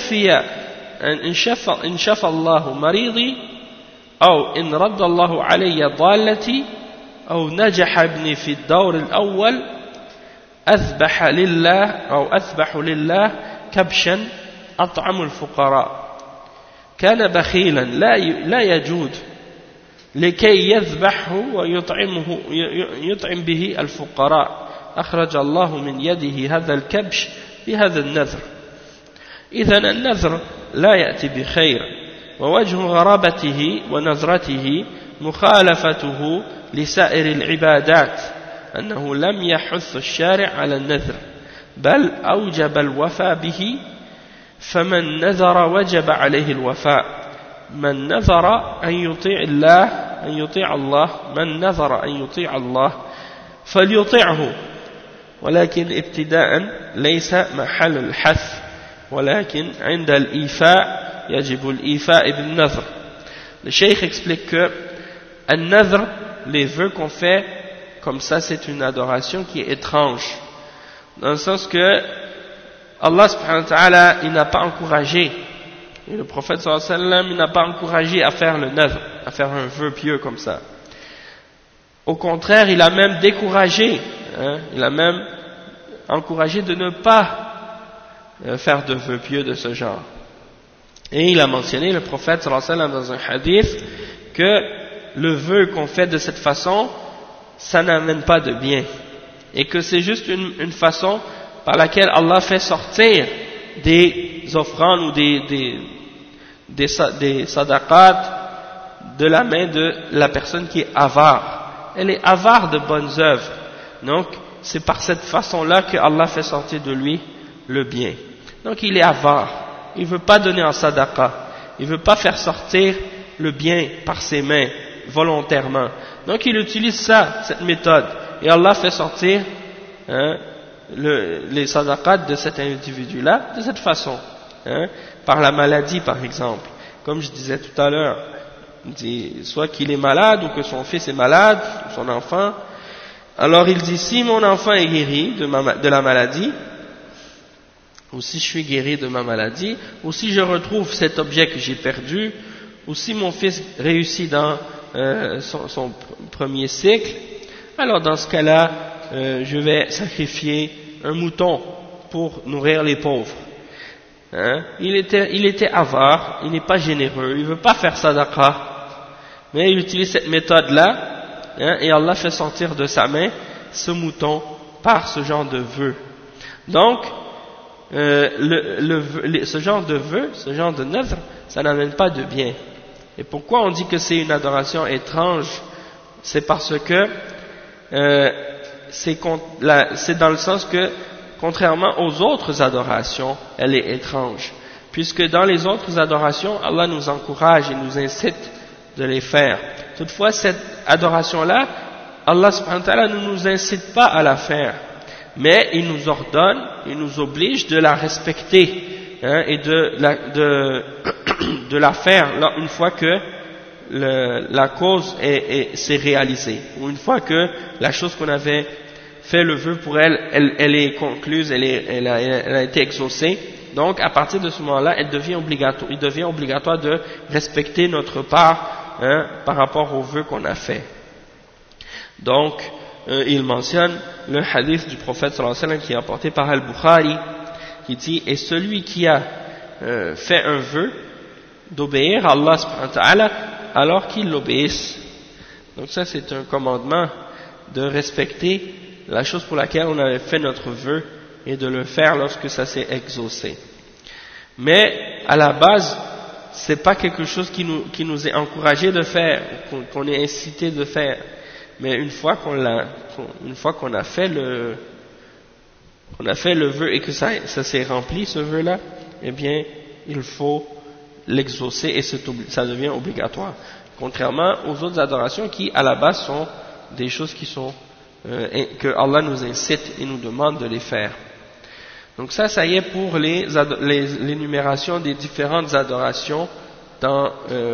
إن شفى الله مريضي أو إن رد الله علي ضالتي أو نجح ابني في الدور الأول أذبح لله كبشا أطعم الفقراء كان بخيلا لا يجود لكي يذبحه ويطعم به الفقراء أخرج الله من يده هذا الكبش بهذا النذر. إذن النذر لا يأتي بخير، ووجه غرابته ونذرته مخالفته لسائر العبادات، أنه لم يحث الشارع على النذر بل أوجب الوفاء به، فمن نذر وجب عليه الوفاء. من نذر أن يطيع الله من نذر أن يطيع الله فليطيعه، ولكن ابتداء ليس محل الحث، ولكن عند الإيفاء يجب الإيفاء بالنذر. Le cheikh explique que un nadr, les vœux qu'on fait comme ça, c'est une adoration qui est étrange, dans le sens que Allah subhanahu wa ta'ala, il n'a pas encouragé, et le prophète sallallahu alayhi wa sallam, il n'a pas encouragé à faire le nadr, à faire un vœu pieux comme ça. Au contraire, il a même découragé, il a même encouragé de ne pas faire de vœux pieux de ce genre. Et il a mentionné, le prophète sallallahu alayhi wa sallam, dans un hadith, que le vœu qu'on fait de cette façon, ça n'amène pas de bien, et que c'est juste une façon par laquelle Allah fait sortir des offrandes ou des sadaqat de la main de la personne qui est avare. Elle est avare de bonnes œuvres, donc c'est par cette façon-là que Allah fait sortir de lui le bien. Donc il est avare, il ne veut pas donner en sadaqa, il ne veut pas faire sortir le bien par ses mains volontairement, donc il utilise cette méthode, et Allah fait sortir les sadaqat de cet individu-là de cette façon, par la maladie par exemple, comme je disais tout à l'heure, soit qu'il est malade ou que son fils est malade, ou son enfant, alors il dit, si mon enfant est guéri de la maladie, ou si je suis guéri de ma maladie, ou si je retrouve cet objet que j'ai perdu, ou si mon fils réussit dans son premier cycle, alors dans ce cas-là, je vais sacrifier un mouton pour nourrir les pauvres. Il était avare, il n'est pas généreux, il ne veut pas faire sadaqa, mais il utilise cette méthode-là, et Allah fait sortir de sa main ce mouton par ce genre de vœu. Donc, ce genre de vœu, ce genre de nadr, ça n'amène pas de bien. Et pourquoi on dit que c'est une adoration étrange? C'est parce que c'est dans le sens que, contrairement aux autres adorations, elle est étrange. Puisque dans les autres adorations, Allah nous encourage et nous incite de les faire. Toutefois, cette adoration-là, Allah subhanahu wa ta'ala ne nous incite pas à la faire, mais il nous ordonne, il nous oblige de la respecter, et de la faire une fois que la cause s'est réalisée, ou une fois que la chose qu'on avait fait le vœu pour elle est concluse, elle a été exaucée. Donc à partir de ce moment-là, il devient obligatoire de respecter notre part, par rapport au vœu qu'on a fait. Donc il mentionne le hadith du prophète sallallahu alayhi wa sallam qui est rapporté par Al-Bukhari, qui dit, et celui qui a fait un vœu d'obéir à Allah subhanahu wa ta'ala, alors qu'il l'obéisse. Donc ça, c'est un commandement de respecter la chose pour laquelle on avait fait notre vœu et de le faire lorsque ça s'est exaucé. Mais à la base, c'est pas quelque chose qui nous est encouragé de faire, qu'on est incité de faire. Mais une fois qu'on a fait le vœu et que ça s'est rempli, ce vœu-là, eh bien, il faut l'exaucer et ça devient obligatoire. Contrairement aux autres adorations qui, à la base, sont des choses qui sont que Allah nous incite et nous demande de les faire. Donc ça y est pour l'énumération des différentes adorations dans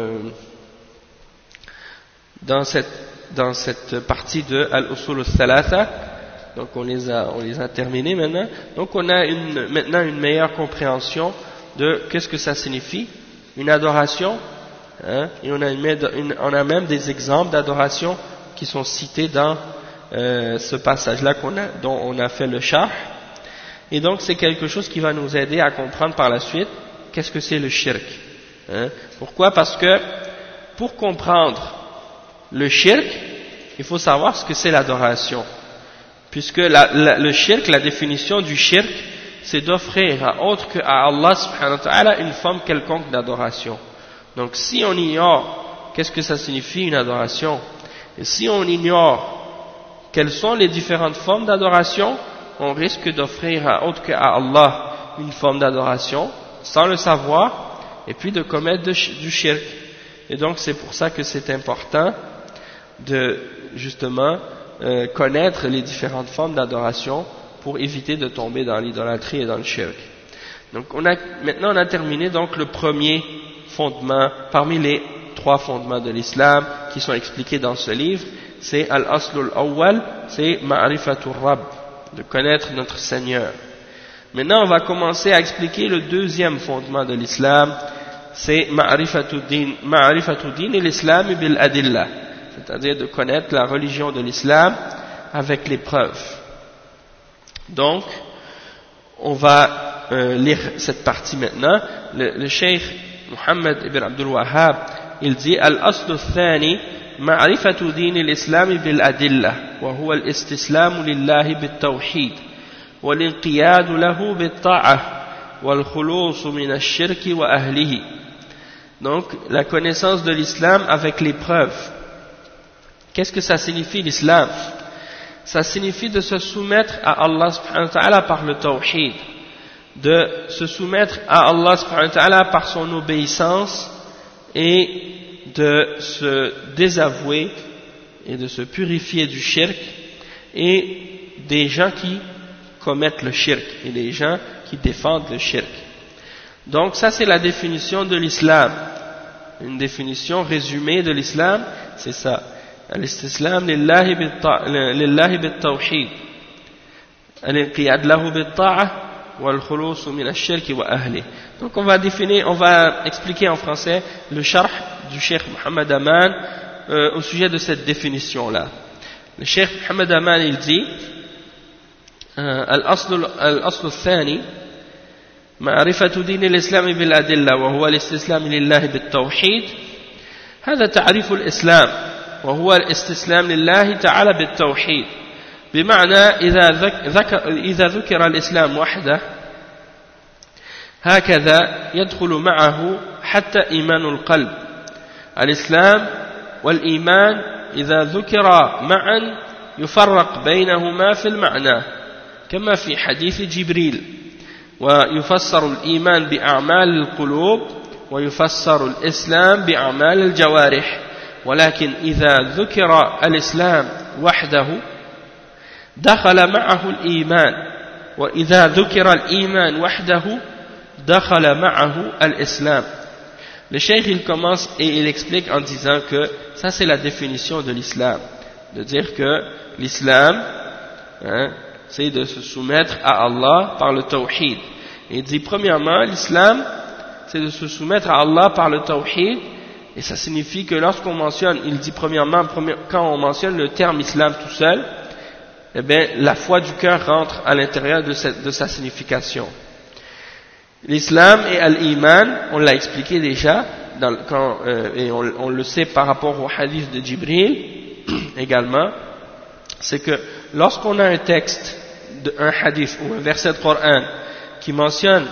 cette partie de Al-Usul al-Thalatha. Donc on les a terminés maintenant. Donc on a maintenant une meilleure compréhension de qu'est-ce que ça signifie, une adoration, et on a même des exemples d'adoration qui sont cités dans ce passage-là dont on a fait le sharh. Et donc c'est quelque chose qui va nous aider à comprendre par la suite qu'est-ce que c'est le shirk. Pourquoi? Parce que pour comprendre le shirk, il faut savoir ce que c'est l'adoration. puisque le shirk, la définition du shirk, c'est d'offrir à autre que à Allah subhanahu wa ta'ala une forme quelconque d'adoration. Donc si on ignore qu'est-ce que ça signifie une adoration, et si on ignore quelles sont les différentes formes d'adoration, on risque d'offrir à autre que à Allah une forme d'adoration sans le savoir, et puis de commettre du shirk. Et donc c'est pour ça que c'est important de justement connaître les différentes formes d'adoration pour éviter de tomber dans l'idolâtrie et dans le shirk. Donc maintenant on a terminé donc le premier fondement parmi les 3 fondements de l'islam qui sont expliqués dans ce livre, c'est al-aslul awwal, c'est ma'rifatur rabb, de connaître notre Seigneur. Maintenant on va commencer à expliquer le deuxième fondement de l'islam, c'est ma'rifatud din et l'islam bil adillah, c'est-à-dire de connaître la religion de l'islam avec les preuves. Donc, on va lire cette partie maintenant. Le cheikh Muhammad ibn Abdul Wahhab, il dit al-aslu thani ma'rifatu din al-islam bil adillah wa huwa al-istislam lillahi bit tawhid wal inqiyad lahu bit ta'ah wal khulus min ash-shirk wa ahlihi. Donc, la connaissance de l'islam avec les preuves. Qu'est-ce que ça signifie l'islam? Ça signifie de se soumettre à Allah subhanahu wa ta'ala par le tawhid, de se soumettre à Allah subhanahu wa ta'ala par son obéissance et de se désavouer et de se purifier du shirk et des gens qui commettent le shirk et des gens qui défendent le shirk. Donc ça c'est la définition de l'islam, une définition résumée de l'islam, c'est ça. الاستسلام لله بالتوحيد الانقياد له بالطاعة والخلوص من الشرك وأهله. Donc on va expliquer en français le sharh du Cheikh Mohammed Aman au sujet de cette définition là. Le Cheikh Mohammed Aman il dit الأصل الثاني معرفة دين الإسلام بالأدلة وهو الاستسلام لله بالتوحيد. هذا تعريف الإسلام وهو الاستسلام لله تعالى بالتوحيد، بمعنى إذا ذكر الإسلام وحده هكذا يدخل معه حتى إيمان القلب. الإسلام والإيمان إذا ذكر معا يفرق بينهما في المعنى كما في حديث جبريل، ويفسر الإيمان بأعمال القلوب ويفسر الإسلام بأعمال الجوارح. ولكن إذا ذكر الإسلام وحده دخل معه الإيمان، وإذا ذكر الإيمان وحده دخل معه الإسلام. Le cheikh il commence et il explique en disant que ça c'est la définition de l'islam, de dire que l'islam c'est de se soumettre à Allah par le tawhid. Et il dit premièrement l'islam c'est de se soumettre à Allah par le tawhid. Et ça signifie que lorsqu'on mentionne, il dit premièrement, quand on mentionne le terme islam tout seul, eh bien, la foi du cœur rentre à l'intérieur de sa signification. L'islam et al-iman, on l'a expliqué déjà, et on le sait par rapport au hadith de Jibril également, c'est que lorsqu'on a un texte, un hadith ou un verset de Coran qui mentionne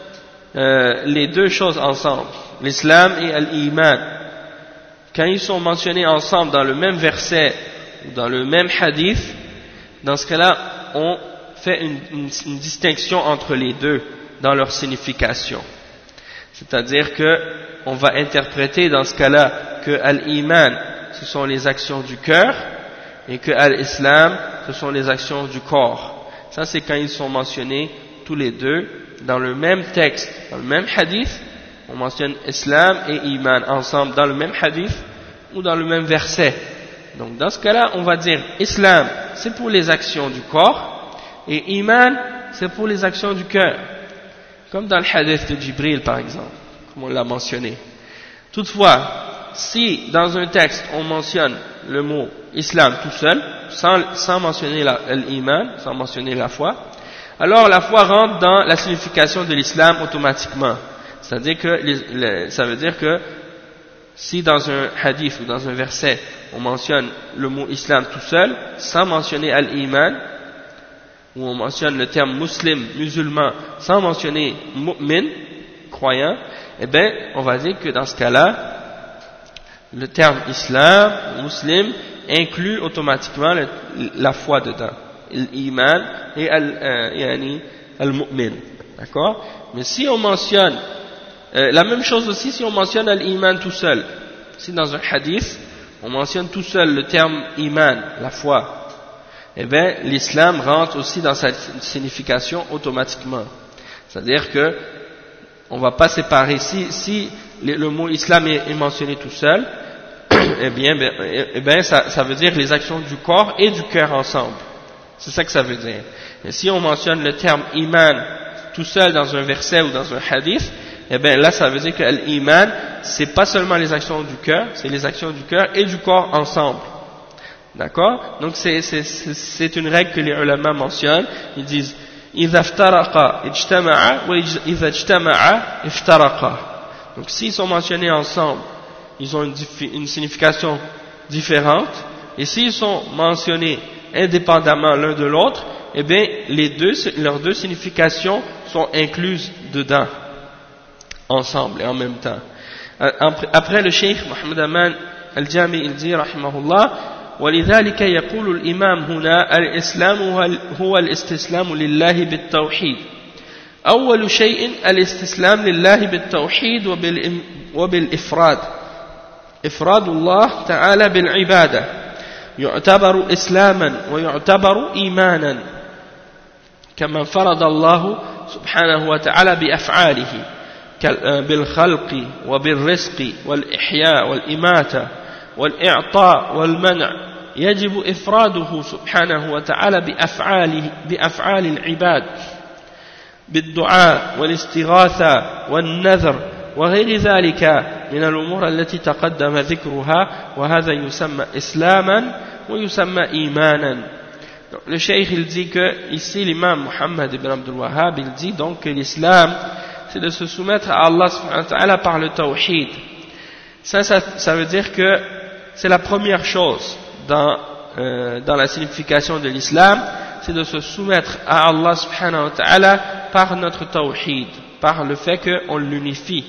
les deux choses ensemble, l'islam et al-iman, quand ils sont mentionnés ensemble dans le même verset ou dans le même hadith, dans ce cas-là, on fait une distinction entre les deux dans leur signification. C'est-à-dire que on va interpréter dans ce cas-là que al-iman, ce sont les actions du cœur, et que al-islam, ce sont les actions du corps. Ça, c'est quand ils sont mentionnés tous les deux dans le même texte, dans le même hadith. On mentionne islam et iman ensemble dans le même hadith ou dans le même verset. Donc dans ce cas-là, on va dire islam, c'est pour les actions du corps, et iman, c'est pour les actions du cœur. Comme dans le hadith de Jibril par exemple, comme on l'a mentionné. Toutefois, si dans un texte on mentionne le mot islam tout seul, sans mentionner l'iman, sans mentionner la foi, alors la foi rentre dans la signification de l'islam automatiquement. C'est-à-dire que ça veut dire que si dans un hadith ou dans un verset on mentionne le mot islam tout seul, sans mentionner al-iman, où on mentionne le terme muslim, musulman, sans mentionner mu'min, croyant, eh bien, on va dire que dans ce cas-là, le terme islam, muslim, inclut automatiquement la foi dedans, l'iman et al-mu'min, d'accord? Mais si on mentionne, la même chose aussi si on mentionne al-iman tout seul, si dans un hadith, on mentionne tout seul le terme iman, la foi, eh bien, l'islam rentre aussi dans sa signification automatiquement. C'est-à-dire que on va pas séparer, si le mot islam est mentionné tout seul, eh bien ça veut dire les actions du corps et du cœur ensemble. C'est ça que ça veut dire. Et si on mentionne le terme iman tout seul dans un verset ou dans un hadith, eh bien là ça veut dire que l'iman, c'est pas seulement les actions du cœur, c'est les actions du cœur et du corps ensemble. D'accord? Donc c'est une règle que les ulama mentionnent. Ils disent إذا افترقا اجتمعا وإذا اجتمعا افترقا. Donc s'ils sont mentionnés ensemble, ils ont une signification différente, et s'ils sont mentionnés indépendamment l'un de l'autre, eh bien leurs deux significations sont incluses dedans, ensemble et en même temps. Après le cheikh Mohammed Aman al-Jami il dit rahimahullah, ولذلك يقول الإمام هنا الإسلام هو الاستسلام لله بالتوحيد. أول شيء الاستسلام لله بالتوحيد وبالإفراد، إفراد الله تعالى بالعبادة يعتبر إسلاما ويعتبر إيمانا، كما فرض الله سبحانه وتعالى بأفعاله بالخلق وبالرزق والإحياء والإماتة والإعطاء والمنع، يجب إفراده سبحانه وتعالى بأفعال العباد بالدعاء والاستغاثة والنذر وغير ذلك من الأمور التي تقدم ذكرها، وهذا يسمى إسلاما ويسمى إيمانا. Le cheikh il dit que ici l'imam Muhammad ibn Abdul Wahhab il dit donc que l'islam c'est de se soumettre à Allah subhanahu wa ta'ala par le tawhid. Ça veut dire que c'est la première chose dans la signification de l'islam, c'est de se soumettre à Allah subhanahu wa ta'ala par notre tawhid, par le fait qu'on l'unifie,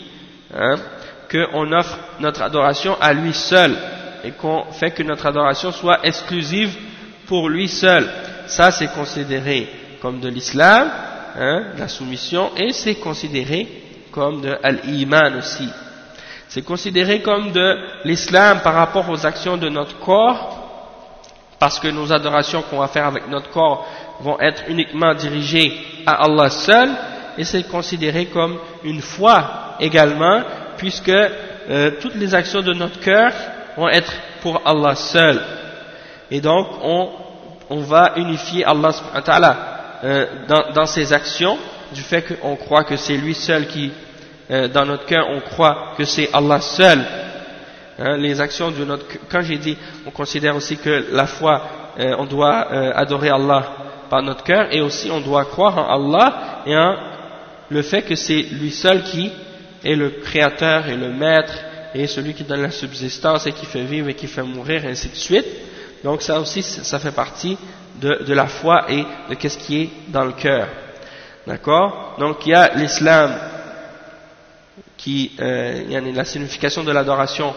qu'on offre notre adoration à lui seul et qu'on fait que notre adoration soit exclusive pour lui seul. Ça c'est considéré comme de l'islam, la soumission, et c'est considéré comme de l'iman aussi. C'est considéré comme de l'islam par rapport aux actions de notre corps, parce que nos adorations qu'on va faire avec notre corps vont être uniquement dirigées à Allah seul, et c'est considéré comme une foi également, puisque toutes les actions de notre cœur vont être pour Allah seul. Et donc on va unifier Allah subhanahu wa ta'ala dans ses actions, du fait qu'on croit que c'est lui seul qui dans notre cœur on croit que c'est Allah seul, les actions de notre cœur. Quand j'ai dit on considère aussi que la foi on doit adorer Allah par notre cœur, et aussi on doit croire en Allah et en le fait que c'est lui seul qui est le créateur et le maître et celui qui donne la subsistance et qui fait vivre et qui fait mourir, et ainsi de suite. Donc ça aussi ça fait partie de la foi et de qu'est-ce qui est dans le cœur. D'accord? Donc il y a l'islam qui il y a la signification de l'adoration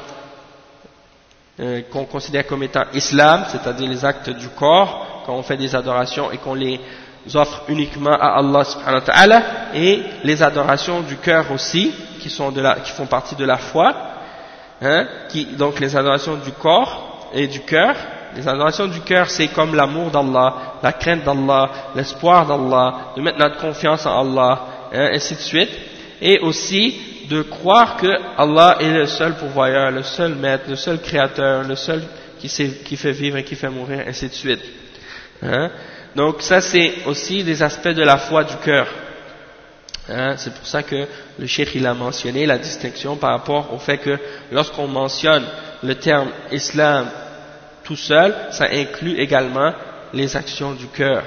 qu'on considère comme étant islam, c'est-à-dire les actes du corps, quand on fait des adorations et qu'on les offre uniquement à Allah subhanahu wa ta'ala, et les adorations du cœur aussi, qui font partie de la foi, donc les adorations du corps et du cœur. Les adorations du cœur, c'est comme l'amour d'Allah, la crainte d'Allah, l'espoir d'Allah, de mettre notre confiance en Allah, ainsi de suite, et aussi de croire que Allah est le seul pourvoyeur, le seul maître, le seul créateur, le seul qui fait vivre et qui fait mourir, ainsi de suite. Donc ça c'est aussi des aspects de la foi du cœur. C'est pour ça que le cheikh il a mentionné la distinction par rapport au fait que lorsqu'on mentionne le terme islam tout seul, ça inclut également les actions du cœur.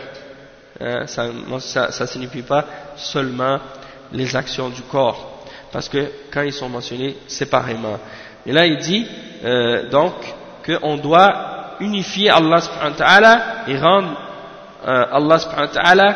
Ça signifie pas seulement les actions du corps, parce que quand ils sont mentionnés séparément. Et là il dit donc qu'on doit unifier Allah subhanahu wa ta'ala et rendre Allah subhanahu wa ta'ala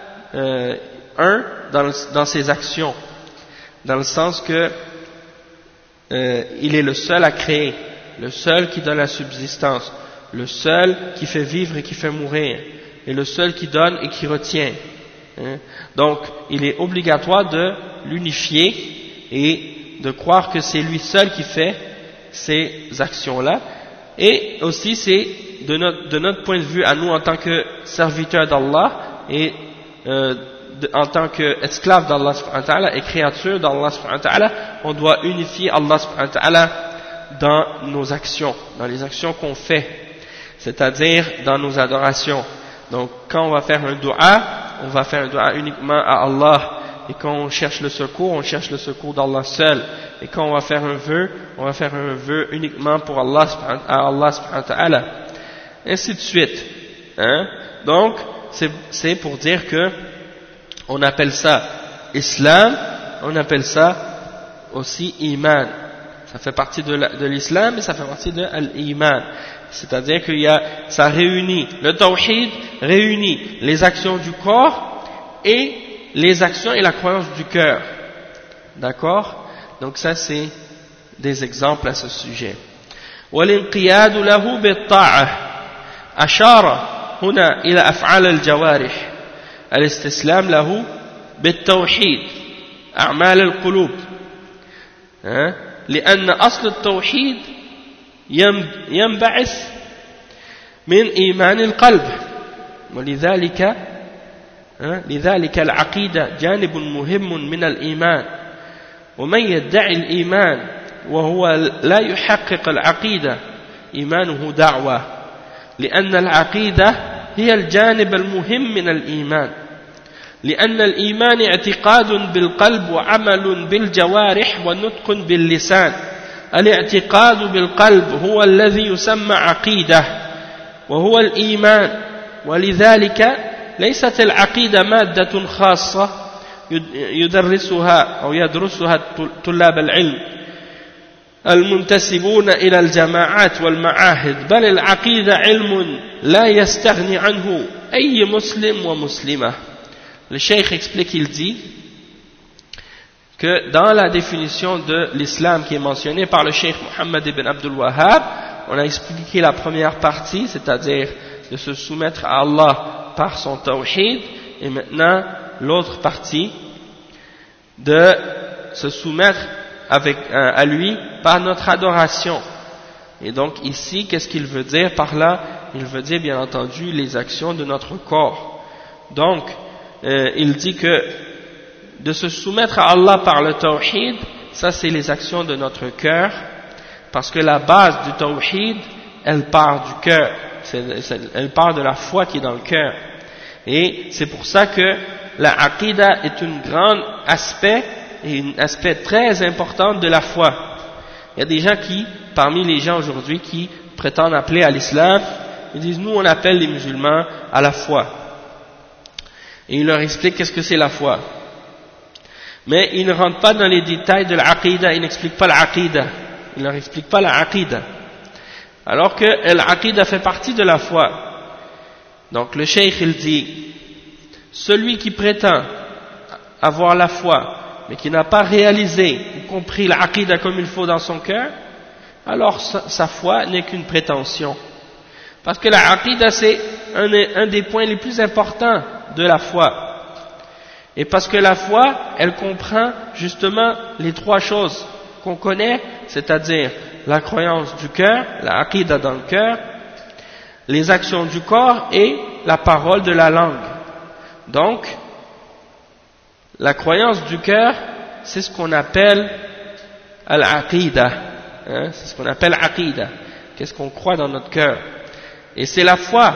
dans ses actions, dans le sens que il est le seul à créer, le seul qui donne la subsistance, le seul qui fait vivre et qui fait mourir, et le seul qui donne et qui retient. Donc il est obligatoire de l'unifier et de croire que c'est lui seul qui fait ces actions-là, et aussi c'est de notre point de vue à nous en tant que serviteurs d'Allah et en tant qu'esclaves d'Allah subhanahu wa ta'ala et créatures d'Allah subhanahu wa ta'ala, on doit unifier Allah subhanahu wa ta'ala dans nos actions, dans les actions qu'on fait, c'est-à-dire dans nos adorations. Donc quand on va faire un dua, on va faire un dua uniquement à Allah, et quand on cherche le secours d'Allah seul, et quand on va faire un vœu uniquement pour Allah subhanahu wa ta'ala, ainsi de suite. Donc c'est pour dire que on appelle ça Islam, on appelle ça aussi Iman. Ça fait partie de l'Islam et ça fait partie de l'Iman. C'est-à-dire ça réunit, le Tawhid réunit les actions du corps et les actions et la croyance du cœur. D'accord? Donc ça c'est des exemples à ce sujet. وَالْإِنْقِيَادُ لَهُ بِالطَّاعَةِ أشار هنا إلى أفعال الجوارح الاستسلام له بالتوحيد أعمال القلوب لأن أصل التوحيد ينبعث من إيمان القلب ولذلك العقيدة جانب مهم من الإيمان ومن يدعي الإيمان وهو لا يحقق العقيدة إيمانه دعوة لأن العقيدة هي الجانب المهم من الإيمان لأن الإيمان اعتقاد بالقلب وعمل بالجوارح ونطق باللسان الاعتقاد بالقلب هو الذي يسمى عقيدة وهو الإيمان ولذلك ليست العقيدة مادة خاصة يدرسها أو يدرسها طلاب العلم المنتسبون إلى الجماعات والمعاهد بل العقيدة علم لا يستغني عنه أي مسلم ومسلمة. Le cheikh explique, il dit que dans la définition de l'islam qui est mentionnée par le cheikh Muhammad ibn Abdul Wahhab, on a expliqué la première partie, c'est-à-dire de se soumettre à Allah par son tawhid, et maintenant l'autre partie de se soumettre à lui par notre adoration. Et donc ici, qu'est-ce qu'il veut dire par là? Il veut dire bien entendu les actions de notre corps. Donc il dit que de se soumettre à Allah par le tawhid, ça c'est les actions de notre cœur, parce que la base du tawhid, elle part du cœur, elle part de la foi qui est dans le cœur. Et c'est pour ça que la aqidah est un grand aspect, et un aspect très important de la foi. Il y a des gens parmi les gens aujourd'hui qui prétendent appeler à l'islam, ils disent nous on appelle les musulmans à la foi. Et il leur explique qu'est-ce que c'est la foi. Mais il ne rentre pas dans les détails de l'aqidah, il n'explique pas l'aqidah. Il ne leur explique pas l'aqidah. Alors que l'aqidah fait partie de la foi. Donc le cheikh il dit, celui qui prétend avoir la foi, mais qui n'a pas réalisé ou compris l'aqidah comme il faut dans son cœur, alors sa foi n'est qu'une prétention. Parce que l'aqidah c'est un des points les plus importants de la foi. Et parce que la foi, elle comprend justement les trois choses qu'on connaît, c'est-à-dire la croyance du cœur, la aqidah dans le cœur, les actions du corps et la parole de la langue. Donc, la croyance du cœur, c'est ce qu'on appelle al-aqidah. C'est ce qu'on appelle aqidah. Qu'est-ce qu'on croit dans notre cœur? Et c'est la foi.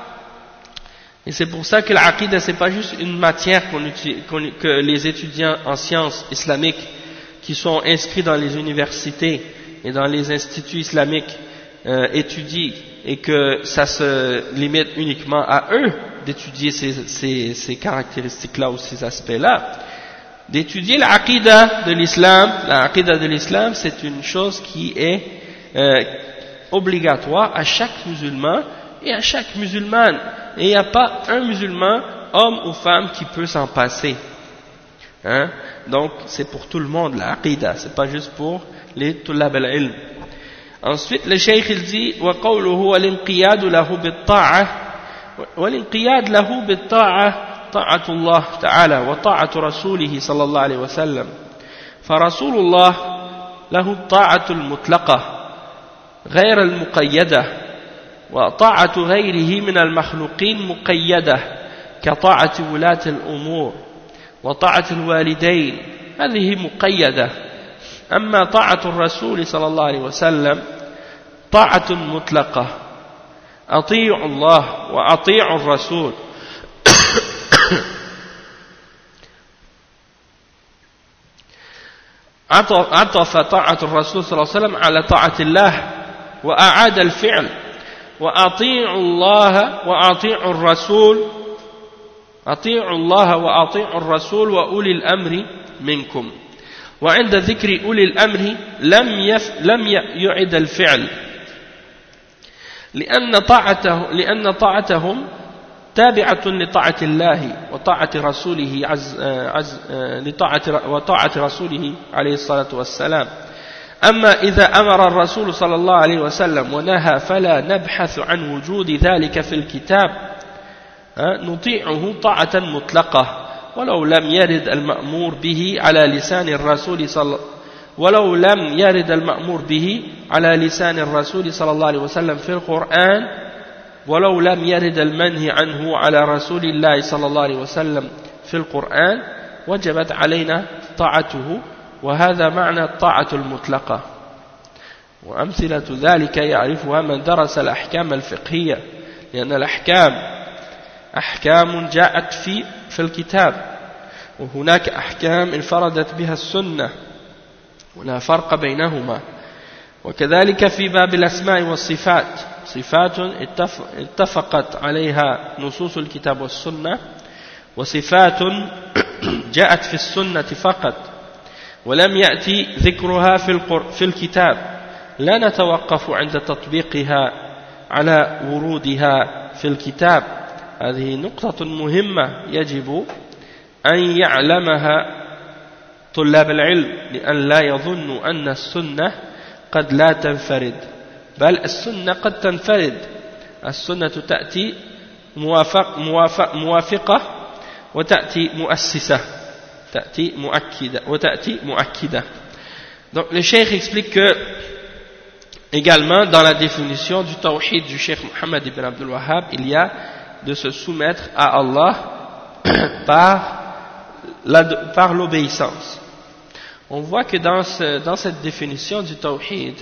Et c'est pour ça que l'aqidah, c'est pas juste une matière que les étudiants en sciences islamiques qui sont inscrits dans les universités et dans les instituts islamiques étudient, et que ça se limite uniquement à eux d'étudier ces caractéristiques-là ou ces aspects-là. D'étudier l'aqidah de l'islam, c'est une chose qui est obligatoire à chaque musulman et à chaque musulman. Et il n'y a pas un musulman, homme ou femme, qui peut s'en passer. Hein? Donc, c'est pour tout le monde, la aqidah, c'est pas juste pour les tullab al-ilm. Ensuite, le cheikh il dit وقوله والانقياد له بالطاعة والانقياد له بالطاعة طاعة الله تعالى وطاعة رسوله صلى الله عليه وسلم فرسول الله له الطاعة المطلقة غير المقيدة وطاعة غيره من المخلوقين مقيدة كطاعة ولاة الأمور وطاعة الوالدين هذه مقيدة أما طاعة الرسول صلى الله عليه وسلم طاعة مطلقة أطيعوا الله وأطيعوا الرسول عطف طاعة الرسول صلى الله عليه وسلم على طاعة الله وأعاد الفعل وأطيعوا الله وأطيعوا الرسول أطيعوا الله وأطيعوا الرسول وأولي الأمر منكم وعند ذكر أولي الأمر لم يعد الفعل لأن طاعتهم تابعة لطاعة الله وطاعة رسوله وطاعة رسوله عليه الصلاة والسلام أما إذا أمر الرسول صلى الله عليه وسلم ونهى فلا نبحث عن وجود ذلك في الكتاب نطيعه طاعة مطلقة ولو لم يرد المأمور به على لسان الرسول صلى الله عليه وسلم في القرآن ولو لم يرد المنهي عنه على رسول الله صلى الله عليه وسلم في القرآن وجبت علينا طاعته وهذا معنى الطاعة المطلقة وأمثلة ذلك يعرفها من درس الأحكام الفقهية لأن الأحكام أحكام جاءت في الكتاب وهناك أحكام انفردت بها السنة ولا فرق بينهما وكذلك في باب الأسماء والصفات صفات اتفقت عليها نصوص الكتاب والسنة وصفات جاءت في السنة فقط ولم يأتي ذكرها في الكتاب لا نتوقف عند تطبيقها على ورودها في الكتاب هذه نقطة مهمة يجب أن يعلمها طلاب العلم لأن لا يظن أن السنة قد لا تنفرد بل السنة قد تنفرد السنة تأتي موافقة وتأتي مؤسسة تأتي مؤكدة وتأتي مؤكدة. Donc le cheikh explique que également dans la définition du tawhid du cheikh Mohammed ibn Abdul Wahhab il y a de se soumettre à Allah par l'obéissance. On voit que dans cette définition du tawhid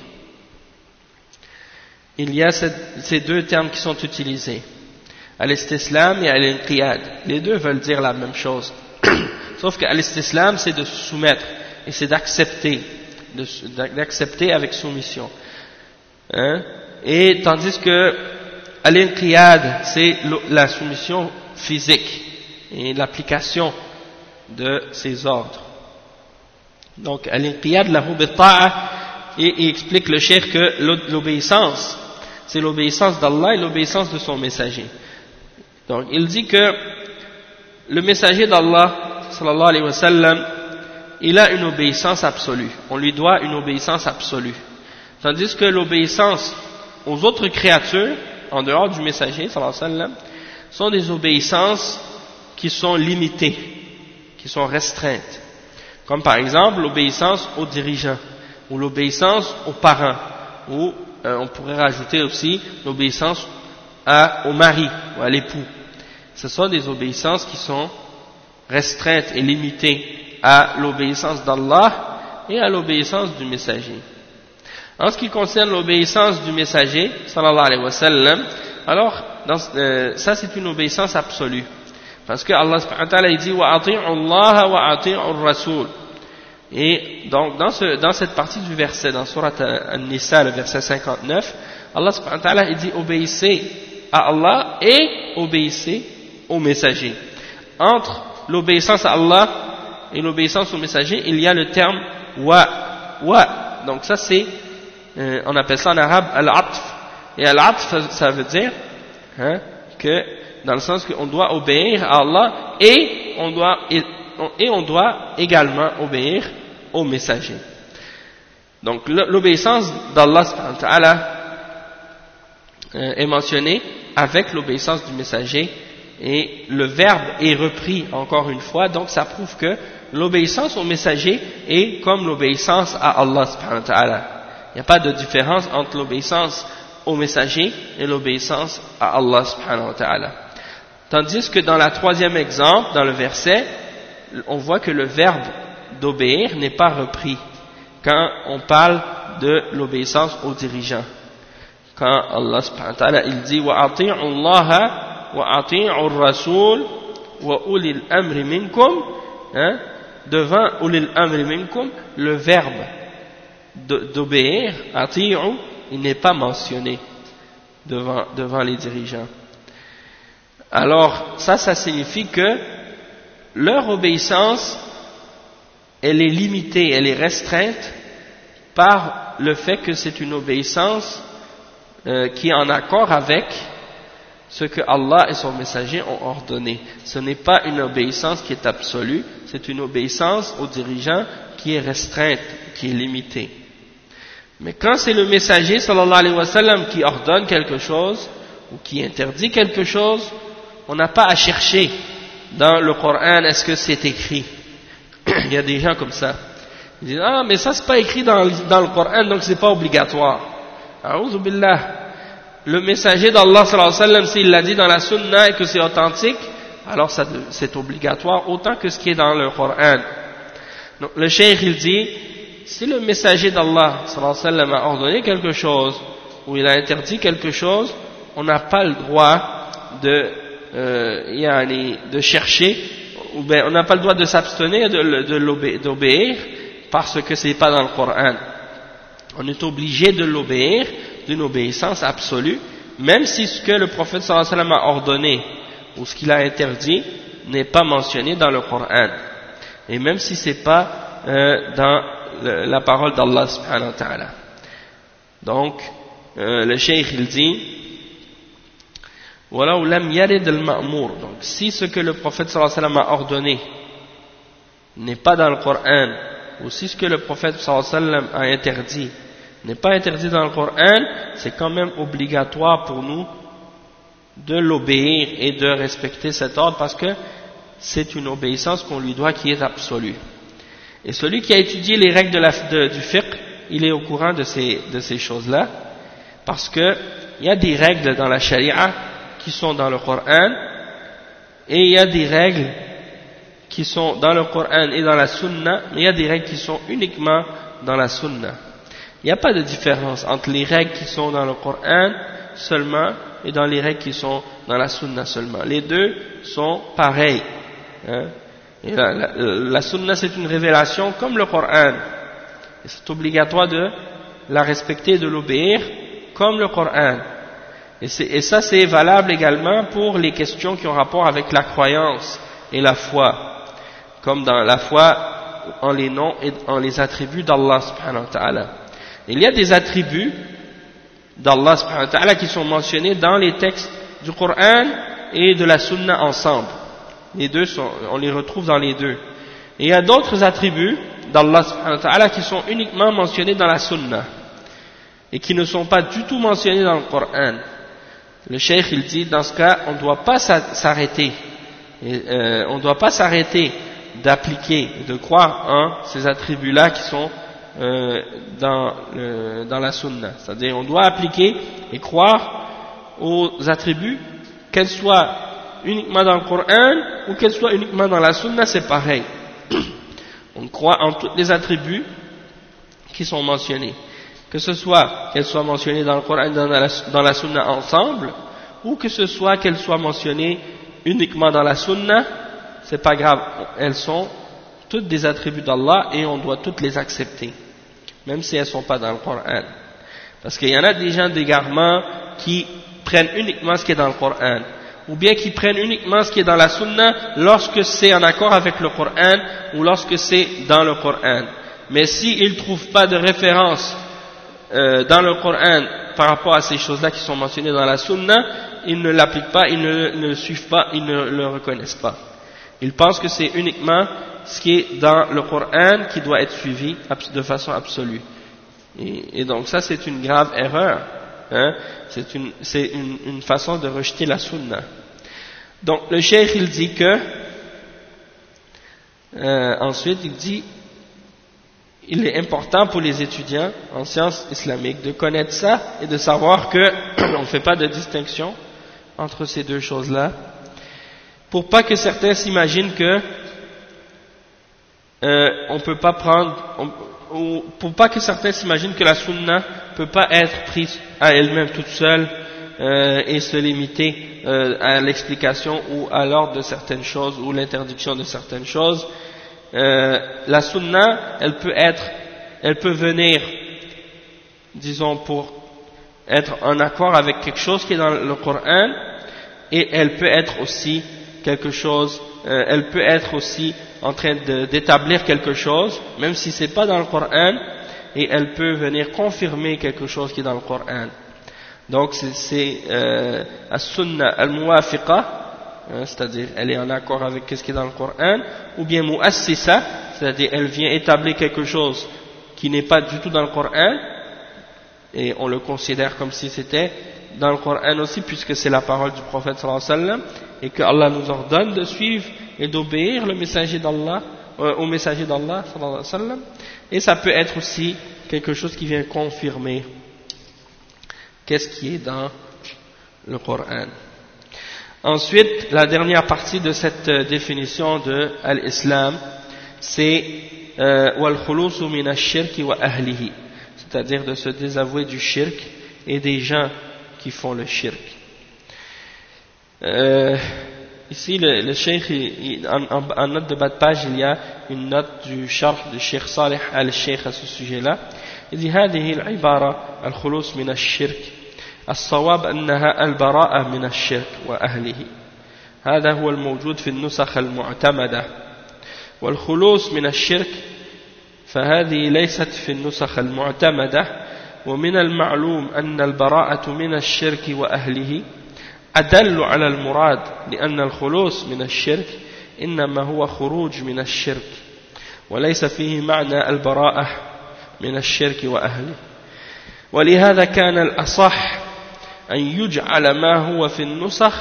il y a ces deux termes qui sont utilisés, al-istislam et al-inqiyad. Les deux veulent dire la même chose. Sauf que al-istislam c'est de se soumettre et c'est d'accepter avec soumission. Hein? Et tandis que al-inqiyad c'est la soumission physique et l'application de ses ordres. Donc al-inqiyad lahu bi-ta'a, et il explique le cheikh que l'obéissance c'est l'obéissance d'Allah et l'obéissance de son messager. Donc il dit que le messager d'Allah sallallahu alayhi wa sallam il a une obéissance absolue, on lui doit une obéissance absolue, tandis que l'obéissance aux autres créatures en dehors du messager sallallahu alayhi wa sallam sont des obéissances qui sont limitées, qui sont restreintes, comme par exemple l'obéissance aux dirigeants ou l'obéissance aux parents, ou on pourrait rajouter aussi l'obéissance au mari ou à l'époux. Ce sont des obéissances qui sont restreintes et limitées à l'obéissance d'Allah et à l'obéissance du messager. En ce qui concerne l'obéissance du messager sallallahu alayhi wa sallam, alors ça c'est une obéissance absolue, parce que Allah subhanahu wa ta'ala dit wa ati'u Allah wa ati'u ar-rasul. Et donc dans cette partie du verset, dans Surat An-Nisa, le verset 59, Allah subhanahu wa ta'ala il dit obéissez à Allah et obéissez au messager. Entre l'obéissance à Allah et l'obéissance au messager, il y a le terme wa. Donc ça c'est, on appelle ça en arabe al-atf. Et al-atf ça veut dire hein, que dans le sens qu'on doit obéir à Allah et on doit également obéir aux messagers. Donc l'obéissance d'Allah subhanahu wa ta'ala est mentionnée avec l'obéissance du messager et le verbe est repris encore une fois, donc ça prouve que l'obéissance au messager est comme l'obéissance à Allah subhanahu wa ta'ala. Il n'y a pas de différence entre l'obéissance au messager et l'obéissance à Allah subhanahu wa ta'ala. Tandis que dans le troisième exemple, dans le verset, on voit que le verbe d'obéir n'est pas repris quand on parle de l'obéissance aux dirigeants. Quand Allah subhanahu wa ta'ala il dit wa ati'u Allah wa ati'u ar-rasul wa ulil amri minkum, hein, devant ulil amri minkum, le verbe d'obéir, ati'u, il n'est pas mentionné devant les dirigeants. Alors ça signifie que leur obéissance elle est limitée, elle est restreinte par le fait que c'est une obéissance qui est en accord avec ce que Allah et son messager ont ordonné. Ce n'est pas une obéissance qui est absolue, c'est une obéissance aux dirigeants qui est restreinte, qui est limitée. Mais quand c'est le messager sallallahu alayhi wa sallam qui ordonne quelque chose ou qui interdit quelque chose, on n'a pas à chercher dans le Coran est-ce que c'est écrit. Il y a des gens comme ça. Ils disent ah mais ça c'est pas écrit dans le Coran donc c'est pas obligatoire. A'oudhu billah. Le messager d'Allah sallallahu alayhi wa sallam s'il l'a dit dans la sunna et que c'est authentique, alors c'est obligatoire autant que ce qui est dans le Coran. Donc le cheikh il dit si le messager d'Allah sallallahu alayhi wa sallam a ordonné quelque chose ou il a interdit quelque chose, on n'a pas le droit de chercher, ou bien on n'a pas le droit de s'abstenir d'obéir parce que c'est pas dans le Coran. On est obligé de l'obéir d'une obéissance absolue, même si ce que le prophète sallallahu alayhi wa sallam a ordonné ou ce qu'il a interdit n'est pas mentionné dans le Coran, et même si c'est pas dans la parole d'Allah subhanahu wa ta'ala. Donc le cheikh il dit وَلَوْ لَمْ يَرِدْ الْمَأْمُورِ. Donc si ce que le prophète sallallahu alayhi wa sallam a ordonné n'est pas dans le Coran, ou si ce que le prophète sallallahu alayhi wa sallam a interdit n'est pas interdit dans le Coran, c'est quand même obligatoire pour nous de l'obéir et de respecter cet ordre parce que c'est une obéissance qu'on lui doit qui est absolue. Et celui qui a étudié les règles du fiqh, il est au courant de ces choses-là, parce que il y a des règles dans la charia qui sont dans le Coran, et il y a des règles qui sont dans le Coran et dans la sunna, mais il y a des règles qui sont uniquement dans la sunna. Il n'y a pas de différence entre les règles qui sont dans le Coran seulement et dans les règles qui sont dans la sunna seulement. Les deux sont pareils, hein. Et la sunna c'est une révélation comme le Coran, et c'est obligatoire de la respecter et de l'obéir comme le Coran. Et ça c'est valable également pour les questions qui ont rapport avec la croyance et la foi, comme dans la foi en les noms et en les attributs d'Allah subhanahu wa ta'ala. Il y a des attributs d'Allah subhanahu wa ta'ala qui sont mentionnés dans les textes du Coran et de la sunna ensemble. Les deux on les retrouve dans les deux. Et il y a d'autres attributs d'Allah subhanahu wa ta'ala qui sont uniquement mentionnés dans la sunna et qui ne sont pas du tout mentionnés dans le Coran. Le cheikh il dit dans ce cas on ne doit pas s'arrêter d'appliquer et de croire en ces attributs-là qui sont dans la sunna. C'est-à-dire on doit appliquer et croire aux attributs, qu'elles soient uniquement dans le Coran ou qu'elles soient uniquement dans la sunna, c'est pareil. On croit en tous les attributs qui sont mentionnés, que ce soit qu'elles soient mentionnées dans le Coran et dans la sunna ensemble, ou que ce soit qu'elles soient mentionnées uniquement dans la sunna, c'est pas grave, elles sont toutes des attributs d'Allah et on doit toutes les accepter, même si elles ne sont pas dans le Coran. Parce qu'il y en a des gens d'égarement qui prennent uniquement ce qui est dans le Coran, ou bien qui prennent uniquement ce qui est dans la sunna lorsque c'est en accord avec le Coran ou lorsque c'est dans le Coran. Mais s'ils ne trouvent pas de référence dans le Coran par rapport à ces choses-là qui sont mentionnées dans la sunna, ils ne l'appliquent pas, ils ne le suivent pas, ils ne le reconnaissent pas. Ils pensent que c'est uniquement ce qui est dans le Coran qui doit être suivi de façon absolue. Et donc ça c'est une grave erreur. Hein? C'est une façon de rejeter la sunna. Donc le cheikh il dit que ensuite il dit il est important pour les étudiants en sciences islamiques de connaître ça et de savoir que on ne fait pas de distinction entre ces deux choses-là, pour pas que certains s'imaginent que on peut pas prendre, ou pour pas que certains s'imaginent que la sunna peut pas être prise à elle-même toute seule et se limiter à l'explication ou à l'ordre de certaines choses ou l'interdiction de certaines choses. La sunna, elle peut venir, disons, pour être en accord avec quelque chose qui est dans le Coran, et elle peut être aussi quelque chose, elle peut être aussi en train d'établir quelque chose, même si c'est pas dans le Coran, et elle peut venir confirmer quelque chose qui est dans le Coran. Donc c'est as-sunna al-muwafiqa, c'est-à-dire elle est en accord avec ce qui est dans le Coran, ou bien mu'assisa, c'est-à-dire elle vient établir quelque chose qui n'est pas du tout dans le Coran, et on le considère comme si c'était dans le Coran aussi, puisque c'est la parole du prophète sallallahu alayhi wa sallam, et que Allah nous ordonne de suivre et d'obéir le messager d'Allah, au messager d'Allah sallallahu alayhi wa sallam. Et ça peut être aussi quelque chose qui vient confirmer qu'est-ce qui est dans le Coran. Ensuite, la dernière partie de cette définition de l'islam, c'est wal khulusu min ash-shirk wa ahlihi, c'est-à-dire de se désavouer du shirk et des gens qui font le shirk. Ici, le cheikh, en note de bas de page, il y a une note du sharh du cheikh Salih al-Sheikh à ce sujet-là. Il dit هذه العبارة الخلوص من الشرك الصواب أنها البراءة من الشرك وأهله. هذا هو الموجود في النسخ المعتمدة. والخلوص من الشرك فهذه ليست في النسخ المعتمدة. ومن المعلوم أن البراءة من الشرك وأهله أدل على المراد، لأن الخلوص من الشرك إنما هو خروج من الشرك وليس فيه معنى البراءة من الشرك وأهله. ولهذا كان الأصح أن يجعل ما هو في النسخ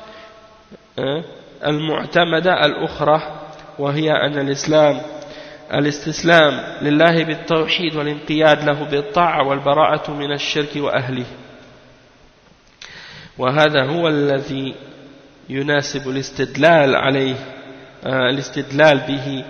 المعتمدة الأخرى، وهي أن الاستسلام لله بالتوحيد والانقياد له بالطاعة والبراءة من الشرك وأهله. وهذا هو الذي يناسب الاستدلال عليه، الاستدلال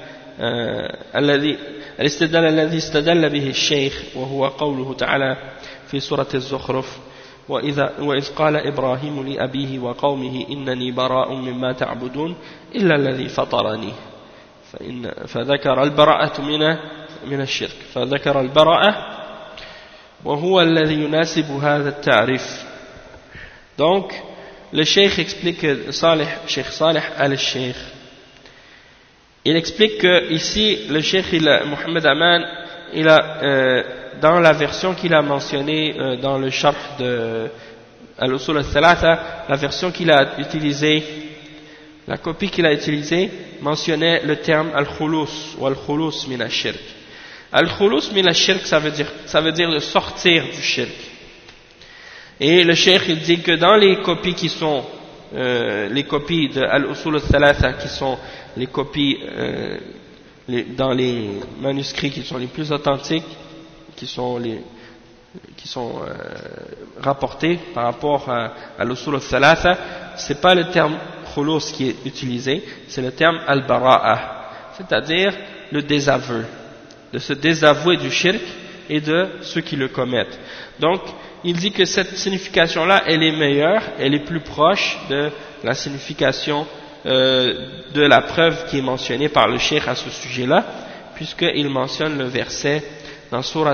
الذي استدل به الشيخ، وهو قوله تعالى في سورة الزخرف: وإذ قال إبراهيم لأبيه وقومه إنني براء مما تعبدون إلا الذي فطرني. فذكر البراءة من الشرك، فذكر البراءة وهو الذي يناسب هذا التعريف. Donc, le cheikh explique, Cheikh Salih al-Sheikh, il explique que ici, le cheikh Mohamed Aman, il a, dans la version qu'il a mentionnée dans le sharh de Al-Usul al-Thalatha, la version qu'il a utilisée, la copie qu'il a utilisée, mentionnait le terme al-khulus ou al-khulus min al-shirk. Al-khulus min al-shirk, ça veut dire de sortir du shirk. Et le cheikh il dit que dans les copies qui sont les copies de Al-Usul al-Thalatha, qui sont les copies dans les manuscrits qui sont les plus authentiques, qui sont rapportés par rapport à Al-Usul al-Thalatha, c'est pas le terme khulus qui est utilisé, c'est le terme al-bara'a, c'est-à-dire le désaveu, de se désavouer du shirk et de ceux qui le commettent. Donc il dit que cette signification-là, elle est meilleure, elle est plus proche de la signification de la preuve qui est mentionnée par le cheikh à ce sujet-là, puisqu'il mentionne le verset dans Surat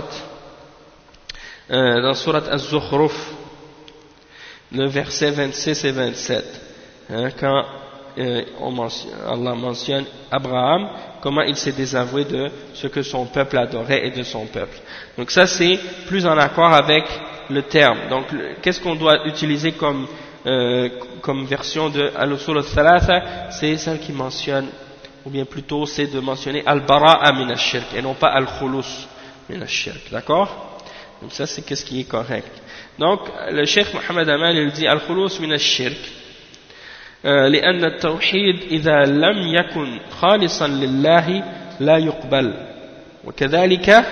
Az-Zukhruf, le verset 26 et 27, quand Allah mentionne Abraham, comment il s'est désavoué de ce que son peuple adorait et de son peuple. Donc ça c'est plus en accord avec le terme. Donc qu'est-ce qu'on doit utiliser comme comme version de al-usul al-thalatha, c'est celle qui mentionne, ou bien plutôt c'est de mentionner al-bara'a min ash-shirk et non pas al-khulus min ash-shirk, d'accord? Donc ça c'est qu'est-ce qui est correct. Donc le Cheikh Mohammed Amal il dit al-khulus min ash-shirk لأن التوحيد إذا لم يكن خالصا لله لا يقبل وكذلك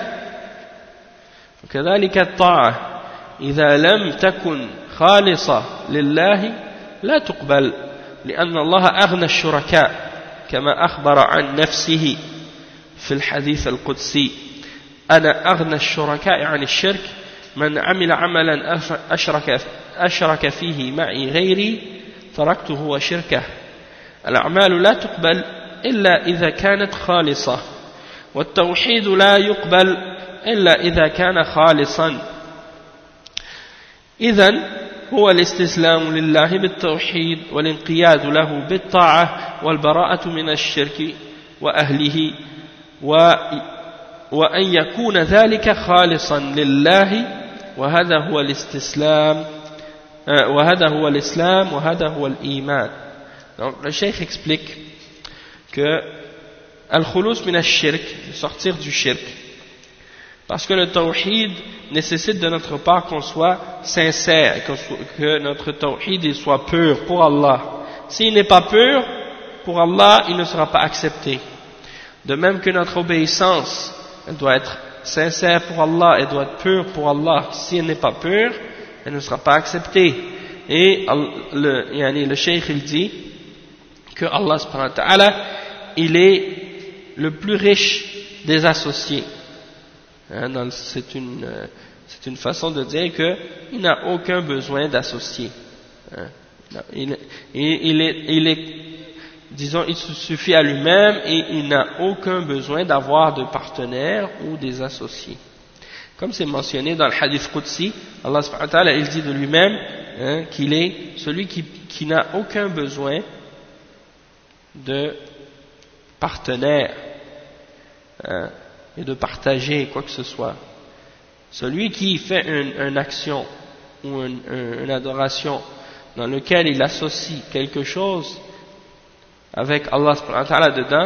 الطاعة إذا لم تكن خالصة لله لا تقبل لأن الله أغنى الشركاء كما أخبر عن نفسه في الحديث القدسي أنا أغنى الشركاء عن الشرك من عمل عملا أشرك فيه معي غيري تركته وشركه الأعمال لا تقبل إلا إذا كانت خالصة والتوحيد لا يقبل إلا إذا كان خالصا إذن هو الاستسلام لله بالتوحيد والانقياد له بالطاعة والبراءة من الشرك وأهله وأن يكون ذلك خالصا لله وهذا هو الاستسلام وهذا هو الإسلام وهذا هو الإيمان. Donc le cheikh explique que al-khulus min ash-shirk, sortir du shirk, parce que le tawhid nécessite de notre part qu'on soit sincère, que notre tawhid soit pur pour Allah. S'il n'est pas pur pour Allah, il ne sera pas accepté. De même que notre obéissance, elle doit être sincère pour Allah, elle doit être pure pour Allah. Si elle n'est pas pure, elle ne sera pas acceptée. Et le cheikh il dit que Allah subhanahu wa ta'ala, il est le plus riche des associés. C'est une façon de dire qu'il n'a aucun besoin d'associés. Disons, il se suffit à lui-même et il n'a aucun besoin d'avoir de partenaires ou des associés. Comme c'est mentionné dans le hadith Qudsi, Allah subhanahu wa ta'ala, il dit de lui-même qu'il est celui qui n'a aucun besoin de partenaires et de partager quoi que ce soit. Celui qui fait une action ou une adoration dans lequel il associe quelque chose avec Allah subhanahu wa ta'ala dedans,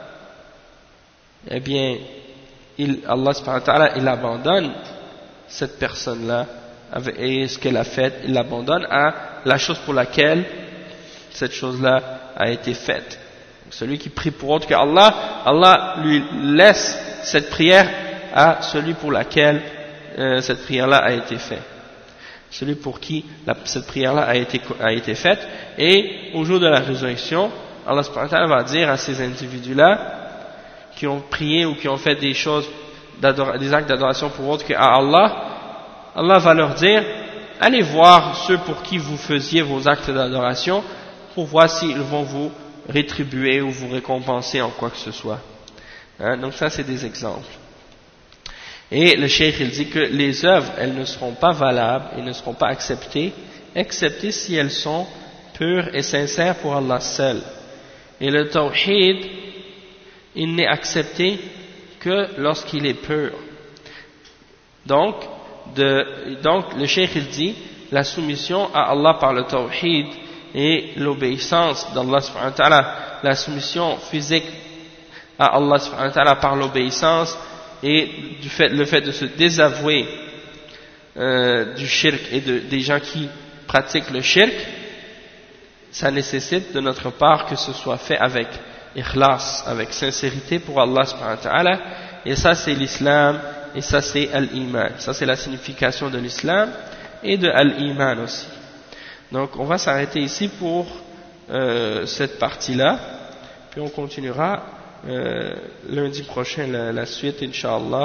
eh bien, Allah subhanahu wa ta'ala, il abandonne cette personne-là et ce qu'elle a fait, il l'abandonne à la chose pour laquelle cette chose-là a été faite. Donc, celui qui prie pour autre que Allah, Allah lui laisse cette prière à celui pour laquelle cette prière-là a été faite. Celui pour qui cette prière-là a été faite. Et au jour de la résurrection, Allah subhanahu wa ta'ala va dire à ces individus-là qui ont prié ou qui ont fait des choses, des actes d'adoration pour autre que à Allah, Allah va leur dire, allez voir ceux pour qui vous faisiez vos actes d'adoration pour voir s'ils vont vous rétribuer ou vous récompenser en quoi que ce soit. Donc ça c'est des exemples. Et le cheikh il dit que les œuvres, elles ne seront pas valables et ne seront pas acceptées, excepté si elles sont pures et sincères pour Allah seul. Et le tawhid, il n'est accepté que lorsqu'il est pur. Donc le cheikh il dit, la soumission à Allah par le tawhid et l'obéissance d'Allah subhanahu wa ta'ala, la soumission physique à Allah subhanahu wa ta'ala par l'obéissance et le fait de se désavouer du shirk et des gens qui pratiquent le shirk, ça nécessite de notre part que ce soit fait avec ikhlas, avec sincérité pour Allah subhanahu wa ta'ala, et ça c'est l'islam et ça c'est al-iman. Ça c'est la signification de l'islam et de al-iman aussi. Donc on va s'arrêter ici pour cette partie-là, puis on continuera lundi prochain la suite, Inch'Allah,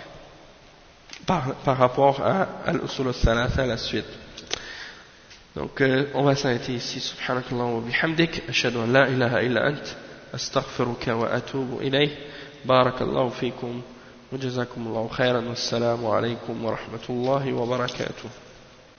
par rapport à al-usul al-thalatha, la suite. Donc on va s'arrêter ici. Subhanakallah wa bihamdik, ashhadu an la ilaha illa ant, astaghfiruka wa atubu ilayh. Barakallahu fikum wa jazakumullahu khairan, wassalamu alaykum wa rahmatullahi wa barakatuh.